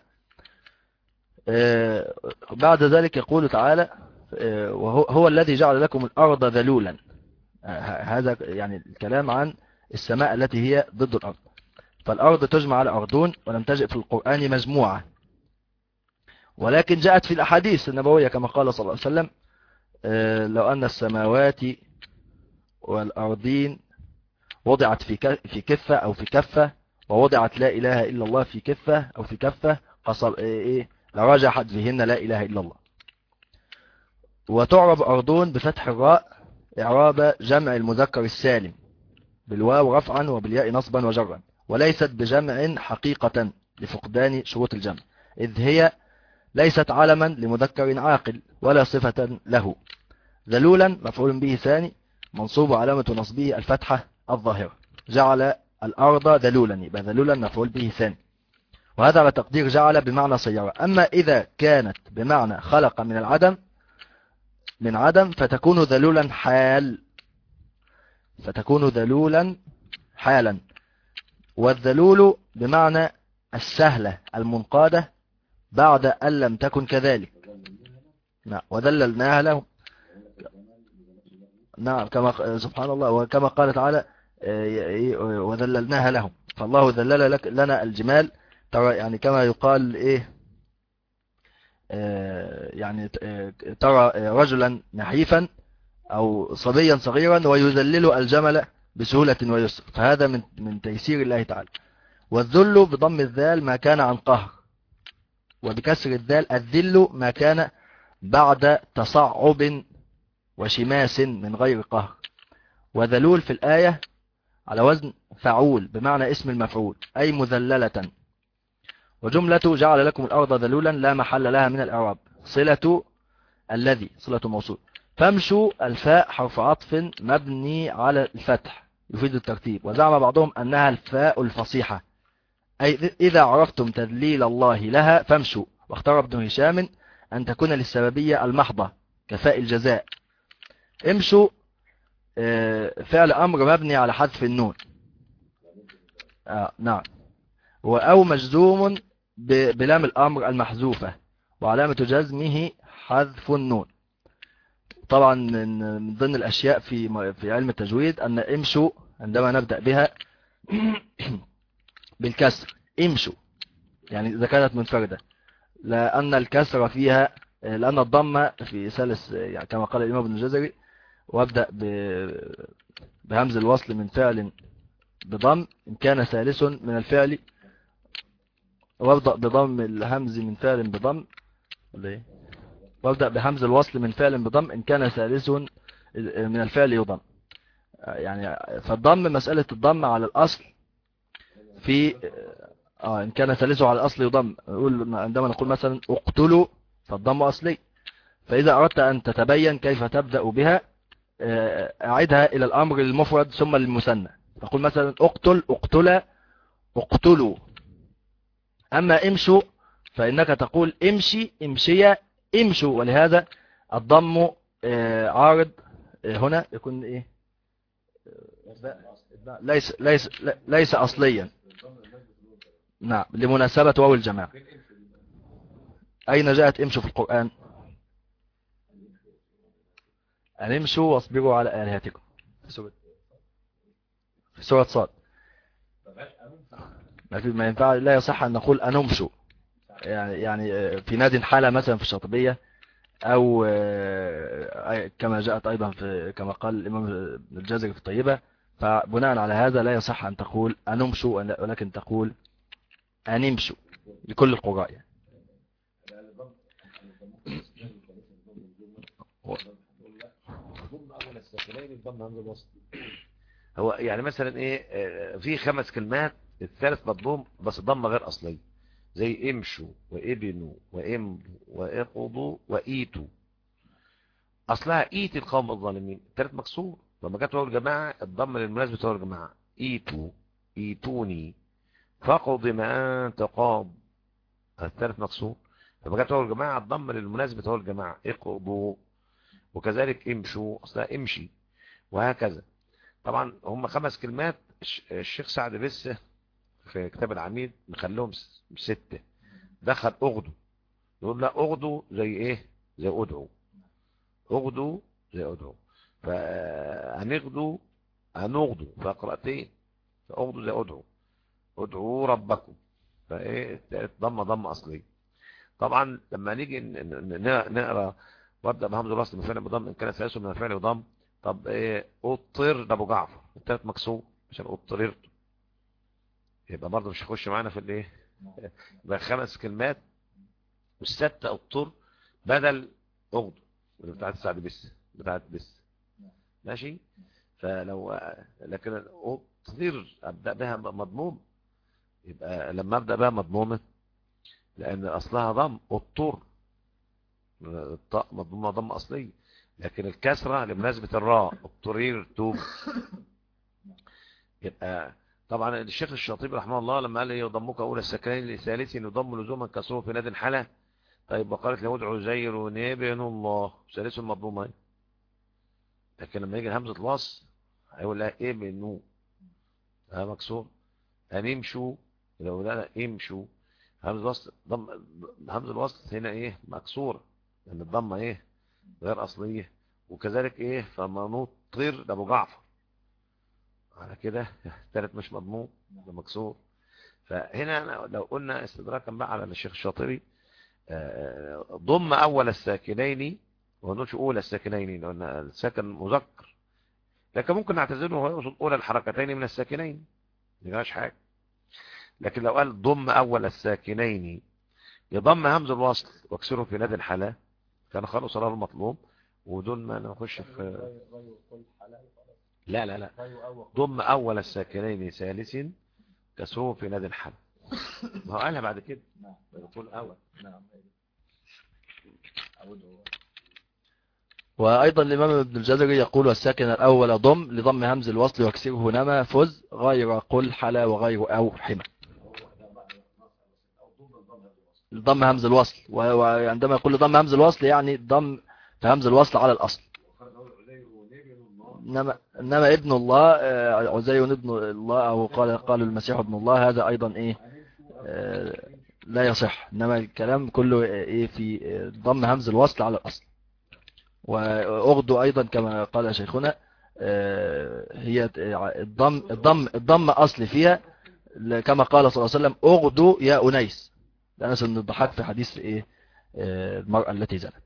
Speaker 1: بعد ذلك يقول تعالى وهو الذي جعل لكم الأرض ذلولا. هذا يعني الكلام عن السماء التي هي ضد الأرض، فالأرض تجمع على أرضون ولم تجئ في القرآن مجموعة، ولكن جاءت في الأحاديث النبوية كما قال صلى الله عليه وسلم لو أن السماوات والأرضين وضعت في كفة أو في كفة ووضعت لا إله إلا الله في كفة أو في كفة قصب لرجحت فيهن لا إله إلا الله. وتعرب أرضون بفتح الراء إعراب جمع المذكر السالم بالواو رفعا وبالياء نصبا وجرا، وليست بجمع حقيقة لفقدان شروط الجمع، إذ هي ليست علما لمذكر عاقل ولا صفة له. ذلولا مفعول به ثاني منصوب علامة نصبه الفتحة الظاهرة. جعل الأرض ذلولا، يبقى ذلولا مفعول به ثاني، وهذا على تقدير جعل بمعنى صيرة. أما إذا كانت بمعنى خلق من عدم فتكون ذلولا حالا. والذلول بمعنى السهلة المنقادة بعد أن لم تكن كذلك. نعم وذللناها لهم. نعم كما سبحان الله، وكما قال تعالى وذللناها لهم، فالله ذلل لنا الجمال. ترى يعني كما يقال يعني ترى رجلا نحيفا أو صبيا صغيرا ويذلل الجمل بسهولة ويسر، فهذا من تيسير الله تعالى. والذل بضم الذال ما كان عن قهر، وبكسر الذال الذل ما كان بعد تصعب وشماس من غير قهر. وذلول في الآية على وزن فعول بمعنى اسم المفعول أي مذللة. وجملة جعل لكم الأرض ذلولا لا محل لها من الإعراب صلة الذي صلة موصول. فامشوا الفاء حرف عطف مبني على الفتح يفيد الترتيب، وزعم بعضهم أنها الفاء الفصيحة أي إذا عرفتم تذليل الله لها فامشوا. واختار ابن هشام أن تكون للسببية المحضة كفاء الجزاء. امشوا فعل أمر مبني على حذف النون. نعم. أو مجزوم بلام الأمر المحذوفة وعلامة جزمه حذف النون. طبعا من ضمن الأشياء في علم التجويد أن امشوا عندما نبدأ بها بالكسر امشوا، يعني إذا كانت منفردة، لأن الكسر فيها، لأن الضمة في ثالث يعني كما قال الإمام ابن الجزري وابدأ بهمز الوصل من فعل بضم إن كان ثالث من الفعل، وابدأ بضم الهمز من فعل بضم وابدأ بهمز الوصل من فعل بضم إن كان ثالث من الفعل يضم. يعني فالضم مسألة الضم على الأصل في إن كان ثالثه على الأصل يضم. عندما نقول مثلا اقتلوا فالضم أصلي، فإذا أردت أن تتبين كيف تبدأ بها أعيدها إلى الأمر المفرد ثم للمثنى، تقول مثلا اقتل اقتلا اقتلوا. أما امشوا فإنك تقول امشي امشيا امشوا، ولهذا الضم عارض هنا يكون ايه ليس أصليا. نعم لمناسبة واو الجماعة. أين جاءت امشوا في القرآن؟ أن امشوا واصبروا على آلهتكم في سورة صاد. ما ينفع، لا يصح أن نقول أن امشوا، يعني في نادي حالة مثلا في الشاطبية، أو كما جاءت أيضا كما قال الإمام ابن الجزري في الطيبة. فبناء على هذا لا يصح أن تقول أن امشوا، ولكن تقول أن امشوا لكل القراء يعني.
Speaker 2: هو يعني مثلا في 5 كلمات الثالث مضموم بس ضمه غير اصليه، زي امشوا وابنوا وامضوا واقضوا وايتوا. اصلها ايت القوم الظالمين، الثالث مكسور، لما جت واو الجماعه الضم للمناسبه واو الجماعه ايتوا ايتوني. فاقض ما انت قاض، الثالث مكسور، لما جت واو الجماعه الضم للمناسبه واو الجماعه اقضوا. وكذلك امشوا اصلها امشي، وهكذا. طبعا هم 5 كلمات. الشيخ سعد لسه في كتاب العميد مخليهم 6. دخل اغدو، يقول لا اغدو زي ايه؟ زي ادعو. اغدو زي ادعو، فهنغدو هنغدو فقرأتين، فاغدو زي ادعو، ادعوا ربكم، فايه ضم اصلي. طبعا لما نيجي نقرا وابدا بهمز الوصل من فعل بضم ان كان ثلاثه من الفعل يضم. طب اضطر ده ابو جعفر الثالث مكسور عشان اضطررت. يبقى برضه مش هيخش معانا في الايه. يبقى 5 كلمات والستة اضطر بدل اغدو بتاعت السعد بس ماشي. فلو لكن اضطر ابدا بها مضموم، يبقى لما ابدا بها مضمومه لان اصلها ضم اضطر، الطاء مضمومه ضم اصلي، لكن الكسره لمناسبه الراء اضطرير توب. يبقى طبعا الشيخ الشاطبي رحمه الله لما قال يضمك اولى السكنين لثالث يضم لزوما كسره في ناد حلا. طيب وقالت له ادعو زير ونبن الله ثالث مضمومين، لكن لما يجي همزه الوصل هيقول لها ابنوا مكسور. هنمشوا لو لا امشوا همزه الوصل همزه الوصل هنا ايه مكسوره لان الضمه ايه غير اصليه. وكذلك ايه فما نطير ده ابو جعفر على كده الثالث مش مضموم ده مكسور. فهنا لو قلنا استدراكا بقى على الشيخ الشاطبي ضم اول الساكنين ونوش اولى الساكنين لان الساكن مذكر، لكن ممكن نعتذره وهو يقصد اولى الحركتين من الساكنين مفيهاش حاجه. لكن لو قال ضم اول الساكنين يضم همز الوصل واكسره في ناد الحلا كان خلاص صار المطلوب. ودول ما نخش في لا ضم اول الساكنين ثالث كسره في ناد الحلا، ما هو قالها بعد كده يقول اول.
Speaker 1: وأيضا الإمام ابن الجزري يقول والساكن الأول ضم لضم همز الوصل واكسره نما فز غير قل حلا وغير أو حمى. ضم همز الوصل، وعندما يقول ضم همز الوصل يعني ضم همز الوصل على الأصل. إنما ابن الله عزير ابن الله أو قال المسيح ابن الله هذا أيضا إيه لا يصح. إنما الكلام كله إيه في ضم همز الوصل على الأصل. وأغدو أيضا كما قال شيخنا هي الضم أصل فيها كما قال صلى الله عليه وسلم أغدو يا أنيس لأنس بن الضحاك في حديث إيه المرأة التي زنت.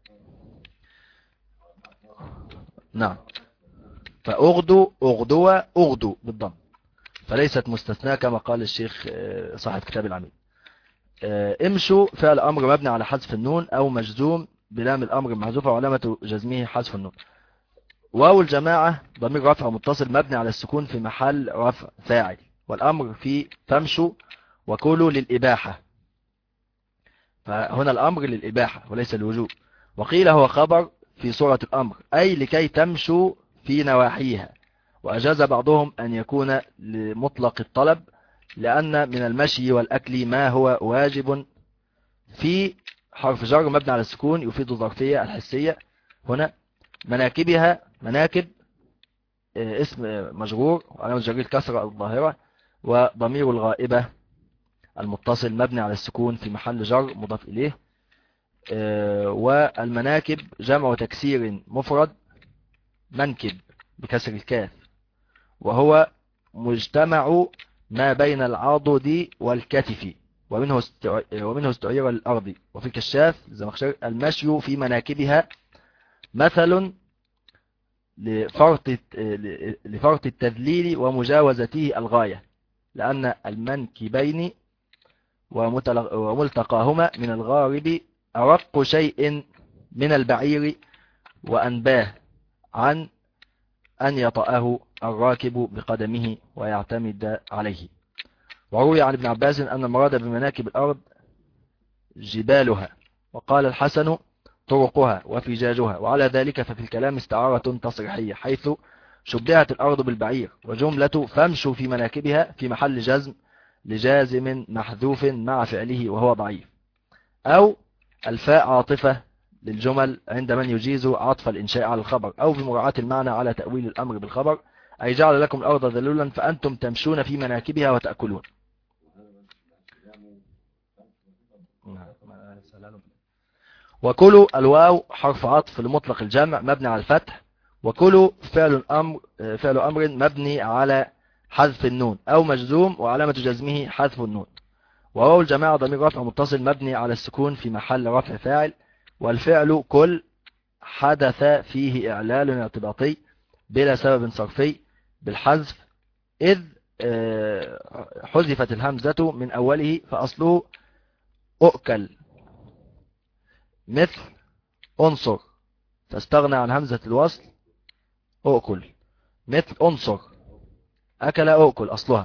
Speaker 1: نعم. فأغدو أغدو بالضم فليست مستثناة كما قال الشيخ صاحب كتاب العميد. امشوا فعل أمر مبني على حذف النون أو مجزوم بلام الأمر محذوفة وعلامة جزمه حذف النون. واو الجماعة ضمير رفع متصل مبني على السكون في محل رفع فاعل، والأمر في فامشوا وكلوا للإباحة، فهنا الأمر للإباحة وليس الوجوب. وقيل هو خبر في سورة الأمر أي لكي تمشوا في نواحيها، وأجاز بعضهم أن يكون لمطلق الطلب لأن من المشي والأكل ما هو واجب. في حرف جر مبني على السكون يفيد الظرفية الحسية. هنا مناكبها مناكب اسم مجرور وعلامة جر الكسرة الظاهرة، وضمير الغائبة المتصل مبني على السكون في محل جر مضاف إليه. والمناكب جمع تكسير مفرد منكب بكسر الكاف، وهو مجتمع ما بين العضد والكتف، ومنه استعير للأرض. وفي الكشاف الزمخشري المشي في مناكبها مثل لفرط التذليل ومجاوزته الغاية، لأن المنكبين وملتقاهما من الغارب أرق شيء من البعير وأنباه عن أن يطأه الراكب بقدمه ويعتمد عليه. وروي عن ابن عباس أن المراد بمناكب الأرض جبالها، وقال الحسن طرقها وفجاجها. وعلى ذلك ففي الكلام استعارة تصريحية حيث شبهت الأرض بالبعير، وجملة فامشوا في مناكبها في محل جزم لجازم محذوف مع فعله وهو ضعيف. أو الفاء عاطفة للجمل عند من يجيز عطف الإنشاء على الخبر، أو بمراعاة المعنى على تأويل الأمر بالخبر أي جعل لكم الأرض ذلولا فأنتم تمشون في مناكبها وتأكلون. وكلوا الواو حرف عطف لمطلق الجمع مبني على الفتح، وكلوا فعل أمر مبني على حذف النون أو مجزوم وعلامة جزمه حذف النون. وواو الجماعة ضمير رفع متصل مبني على السكون في محل رفع فاعل، والفعل كل حدث فيه إعلال ارتباطي بلا سبب صرفي بالحذف، إذ حذفت الهمزة من أوله فأصله أؤكل، مثل أنصر، فاستغنى عن همزة الوصل أؤكل، مثل أنصر، أكل أؤكل أصلها،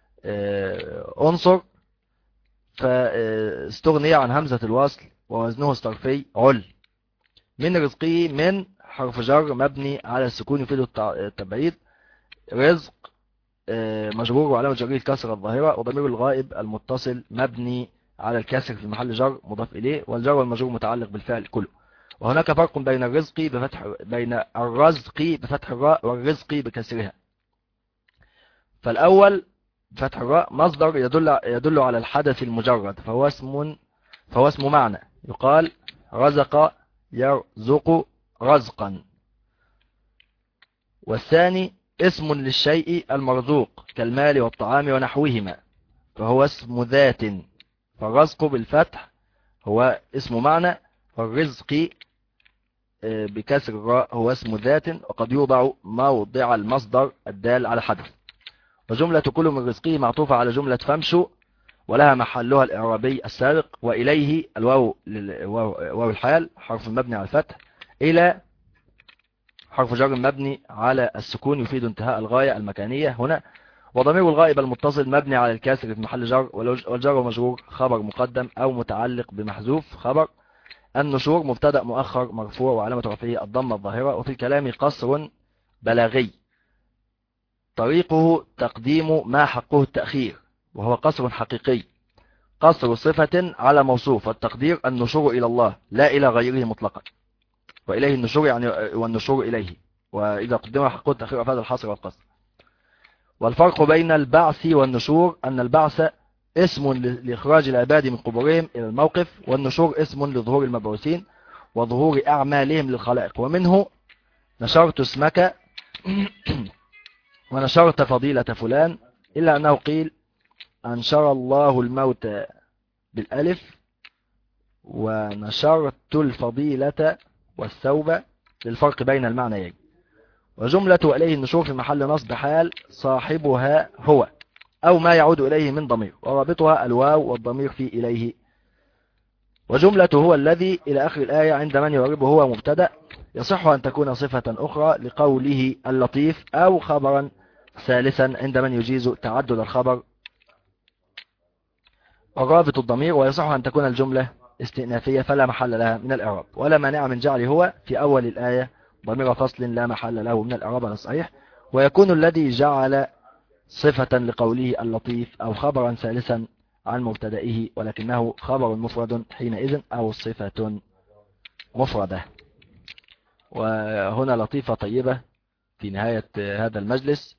Speaker 1: أنصر فاستغني عن همزة الوصل ووزنه الصرفي عل. من رزقه، من حرف جر مبني على السكون يفيد التبعيد، رزق مجرور وعلامة جره الكسرة الظاهرة، وضمير الغائب المتصل مبني على الكسر في محل جر مضاف إليه، والجر والمجرور متعلق بالفعل كله. وهناك فرق بين الرزق بفتح الراء والرزق بكسرها. فالأول فتح الراء مصدر يدل على الحدث المجرد، فهو اسم معنى، يقال رزق يرزق رزقا. والثاني اسم للشيء المرزوق كالمال والطعام ونحوهما، فهو اسم ذات، فالرزق بالفتح هو اسم معنى، والرزق بكسر الراء هو اسم ذات، وقد يوضع موضع المصدر الدال على حدث. وجملة كل من رزقه معطوفة على جملة فامشوا، ولها محلها الإعرابي السابق، وإليه واو الحال حرف مبني على الفتح، إلى حرف جر مبني على السكون يفيد انتهاء الغاية المكانية هنا. وضمير الغائب المتصل مبني على الكسر في محل جر، والجر ومجرور خبر مقدم أو متعلق بمحذوف خبر. النشور مبتدأ مؤخر مرفوع وعلامة رفعه الضمة الظاهرة. وفي الكلام قصر بلاغي طريقه تقديم ما حقه التأخير، وهو قصر حقيقي، قصر صفة على موصوف، والتقدير النشور إلى الله لا إلى غيره مطلقا، وإليه النشور يعني والنشور إليه، وإذا قدم حقه التأخير أفاد الحصر والقصر. والفرق بين البعث والنشور أن البعث اسم لإخراج العباد من قبورهم إلى الموقف، والنشور اسم لظهور المبعوثين وظهور أعمالهم للخلائق. ومنه نشرت اسمك ونشرت فضيلة فلان، إلا أنه قيل أنشر الله الموت بالألف، ونشرت الفضيلة والثوب للفرق بين المعنيين. وجملة إليه النشور في محل نصب حال صاحبها هو أو ما يعود إليه من ضمير، ورابطها الواو والضمير في إليه. وجملة هو الذي إلى آخر الآية عند من يعربه هو مبتدأ، يصح أن تكون صفة أخرى لقوله اللطيف، أو خبرا ثالثا عند من يجيز تعدد الخبر ورابط الضمير. ويصح أن تكون الجملة استئنافية فلا محل لها من الإعراب، ولا مانع من جعل هو في أول الآية ضمير فصل لا محل له من الإعراب على الصحيح. ويكون الذي جعل صفة لقوله اللطيف أو خبرا ثالثا عن مبتدئه، ولكنه خبر مفرد حينئذ أو صفة مفردة. وهنا لطيفة طيبة في نهاية هذا المجلس،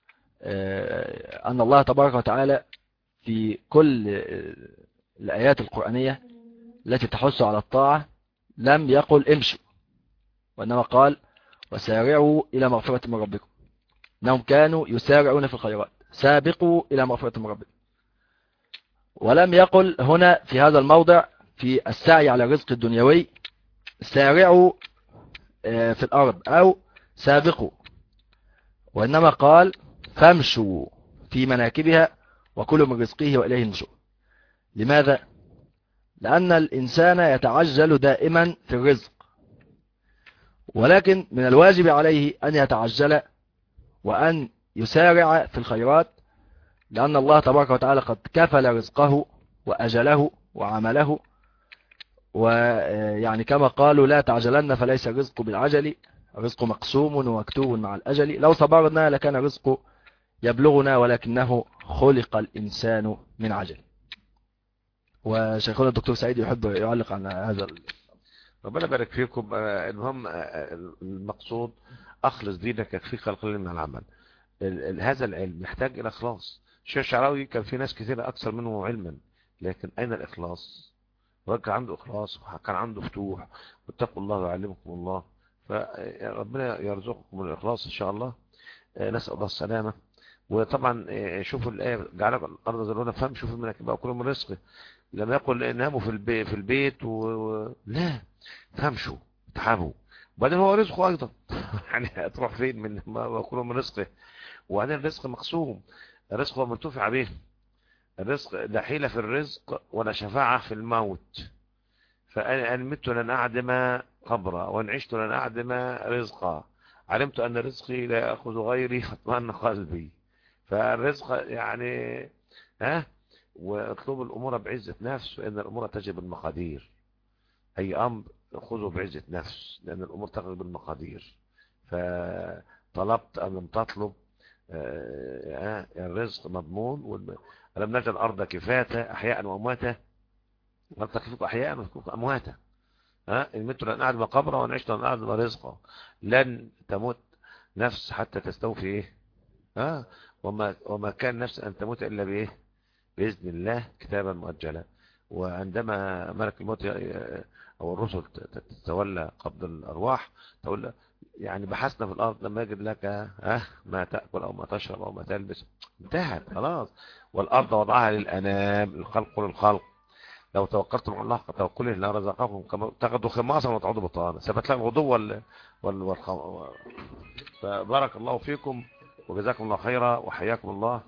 Speaker 1: أن الله تبارك وتعالى في كل الآيات القرآنية التي تحث على الطاعة لم يقل امشوا، وإنما قال وسارعوا إلى مغفرة من ربكم، إنهم كانوا يسارعون في الخيرات، سابقوا إلى مغفرة من ربكم. ولم يقل هنا في هذا الموضع في السعي على الرزق الدنيوي سارعوا في الأرض أو سابقوا، وإنما قال فامشوا في مناكبها وكلوا من رزقه وإليه النشور. لماذا؟ لأن الإنسان يتعجل دائما في الرزق، ولكن من الواجب عليه أن يتعجل وأن يسارع في الخيرات، لأن الله تبارك وتعالى قد كفل رزقه وأجله وعمله. ويعني كما قالوا لا تعجلن فليس الرزق بالعجل، الرزق مقسوم ومكتوب مع الأجل، لو صبرنا لكان الرزق يبلغنا ولكنه خلق الإنسان من عجل. وشيخنا الدكتور سعيد يحب يعلق عن هذا.
Speaker 2: ربنا يبارك فيكم. المهم المقصود أخلص دينك يكفيك القليل من العمل. هذا العلم يحتاج إلى إخلاص. الشيخ الشعراوي كان في ناس كثيرة أكثر منه علما، لكن أين الإخلاص؟ الراجل عنده إخلاص وكان عنده فتوح، واتقوا الله ويعلمكم الله. فربنا يرزقكم الإخلاص إن شاء الله. نسأل الله السلامة. وطبعا شوفوا الآية جعلك الأرض ذلولا فامشوا في مناكبها وكلوا من رزقه. لم يقل ناموا في البيت لا، فامشوا تعبوا، وبعدين هو رزقه أيضا يعني هتروح فين من ما وكلوا من رزقه، وبعدين الرزق مقسوم. الرزق هو منتفع به. الرزق لا حيلة في الرزق ولا شفاعة في الموت. فأنا إن مت لن أعدم قبرا، وإن عشت لن أعدم رزقا. علمت أن رزقي لا يأخذ غيري فاطمأن قلبي. فالرزق يعني واطلب الأمور بعزة نفس، فإن الأمور تجي بالمقادير. أي أمر خذه بعزة نفس، لأن الأمور تجي بالمقادير. فطلبت أم لم تطلب الرزق مضمون. ألم نجعل الأرض كفاتا أحياء وأمواتا، لم تكفيكم أحياء وتكفيكم أمواتا. إن مت لن أعلم قبرا، وإن عشت لن أعلم رزقا. لن تموت نفس حتى تستوفي إيه وما كان نفس أن تموت إلا بإيه؟ بإذن الله كتابا مؤجلا. وعندما ملك الموت أو الرسل تتولى قبض الأرواح، تقول يعني بحثنا في الأرض لما يجد لك ما تأكل أو ما تشرب أو ما تلبس، انتهت خلاص. والأرض وضعها للأنام، الخلق للخلق. لو توكلتم على الله توكله لرزقكم كما تاخذوا خماصا وتعودوا بطانا. ثبت لك الغدو فبارك الله فيكم وجزاكم الله خيرا وحياكم الله.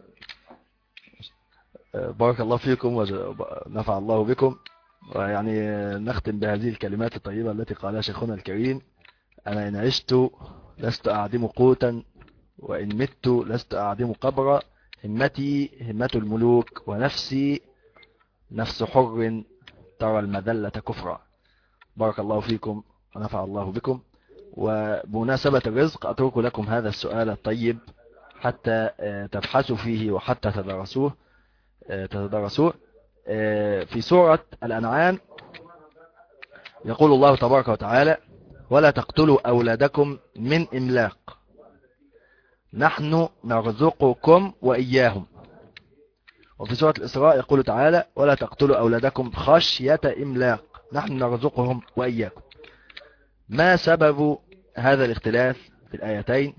Speaker 1: بارك الله فيكم ونفع الله بكم. ويعني نختم بهذه الكلمات الطيبة التي قالها شيخنا الكريم: أنا إن عشت لست أعدم قوتا، وإن مت لست أعدم قبرا. همتي همة الملوك، ونفسي نفس حر ترى المذلة كفرا. بارك الله فيكم ونفع الله بكم. وبمناسبة الرزق أترك لكم هذا السؤال الطيب حتى تبحثوا فيه وحتى تتدرسوه. في سورة الأنعام يقول الله تبارك وتعالى: ولا تقتلوا أولادكم من إملاق، نحن نرزقكم وإياهم. وفي سورة الإسراء يقول تعالى: ولا تقتلوا أولادكم خشية إملاق، نحن نرزقهم وإياكم. ما سبب هذا الاختلاف في الآيتين؟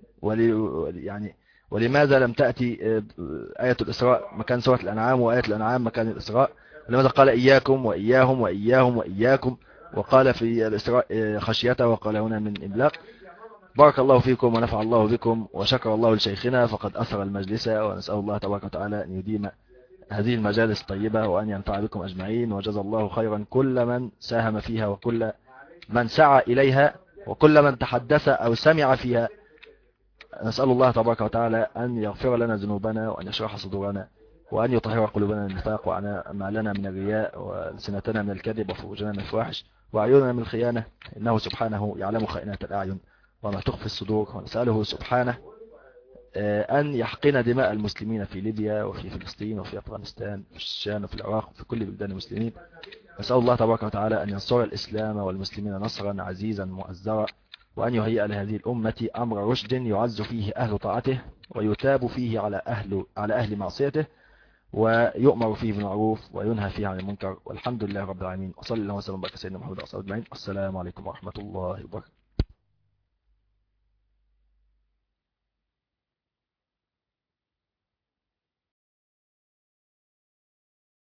Speaker 1: ولماذا لم تأتي آية الإسراء مكان سورة الأنعام، وآية الأنعام مكان الإسراء؟ ولماذا قال إياكم وإياهم وإياهم وإياكم، وقال في الإسراء خشيته وقال هنا من إملاق؟ بارك الله فيكم ونفع الله بكم، وشكر الله لشيخنا فقد أثر المجلس. ونسأل الله تبارك وتعالى أن يديم هذه المجالس الطيبة، وأن ينفع بكم أجمعين. وجزا الله خيرا كل من ساهم فيها، وكل من سعى إليها، وكل من تحدث أو سمع فيها. نسأل الله تبارك وتعالى أن يغفر لنا ذنوبنا، وأن يشرح صدورنا، وأن يطهر قلوبنا من النفاق، وأعمالنا من الرياء، ولسنتنا من الكذب، وفروجنا من الفواحش، وأعيننا من الخيانة، إنه سبحانه يعلم خائنات الأعين وما تخفي الصدور. ونسأله سبحانه أن يحقن دماء المسلمين في ليبيا وفي فلسطين وفي أفغانستان وفي الشام وفي العراق وفي كل بلدان المسلمين. نسأل الله تبارك وتعالى أن ينصر الإسلام والمسلمين نصرا عزيزا مؤزرا، وأن يهيئ لهذه الأمة أمر رشد يعز فيه أهل طاعته، ويتاب فيه على أهل معصيته، ويؤمر فيه بالمعروف وينهى فيه عن المنكر. والحمد لله رب العالمين. وصلى الله وسلم وبارك على سيدنا محمد وعلى آله وصحبه أجمعين. السلام عليكم ورحمة الله وبركاته.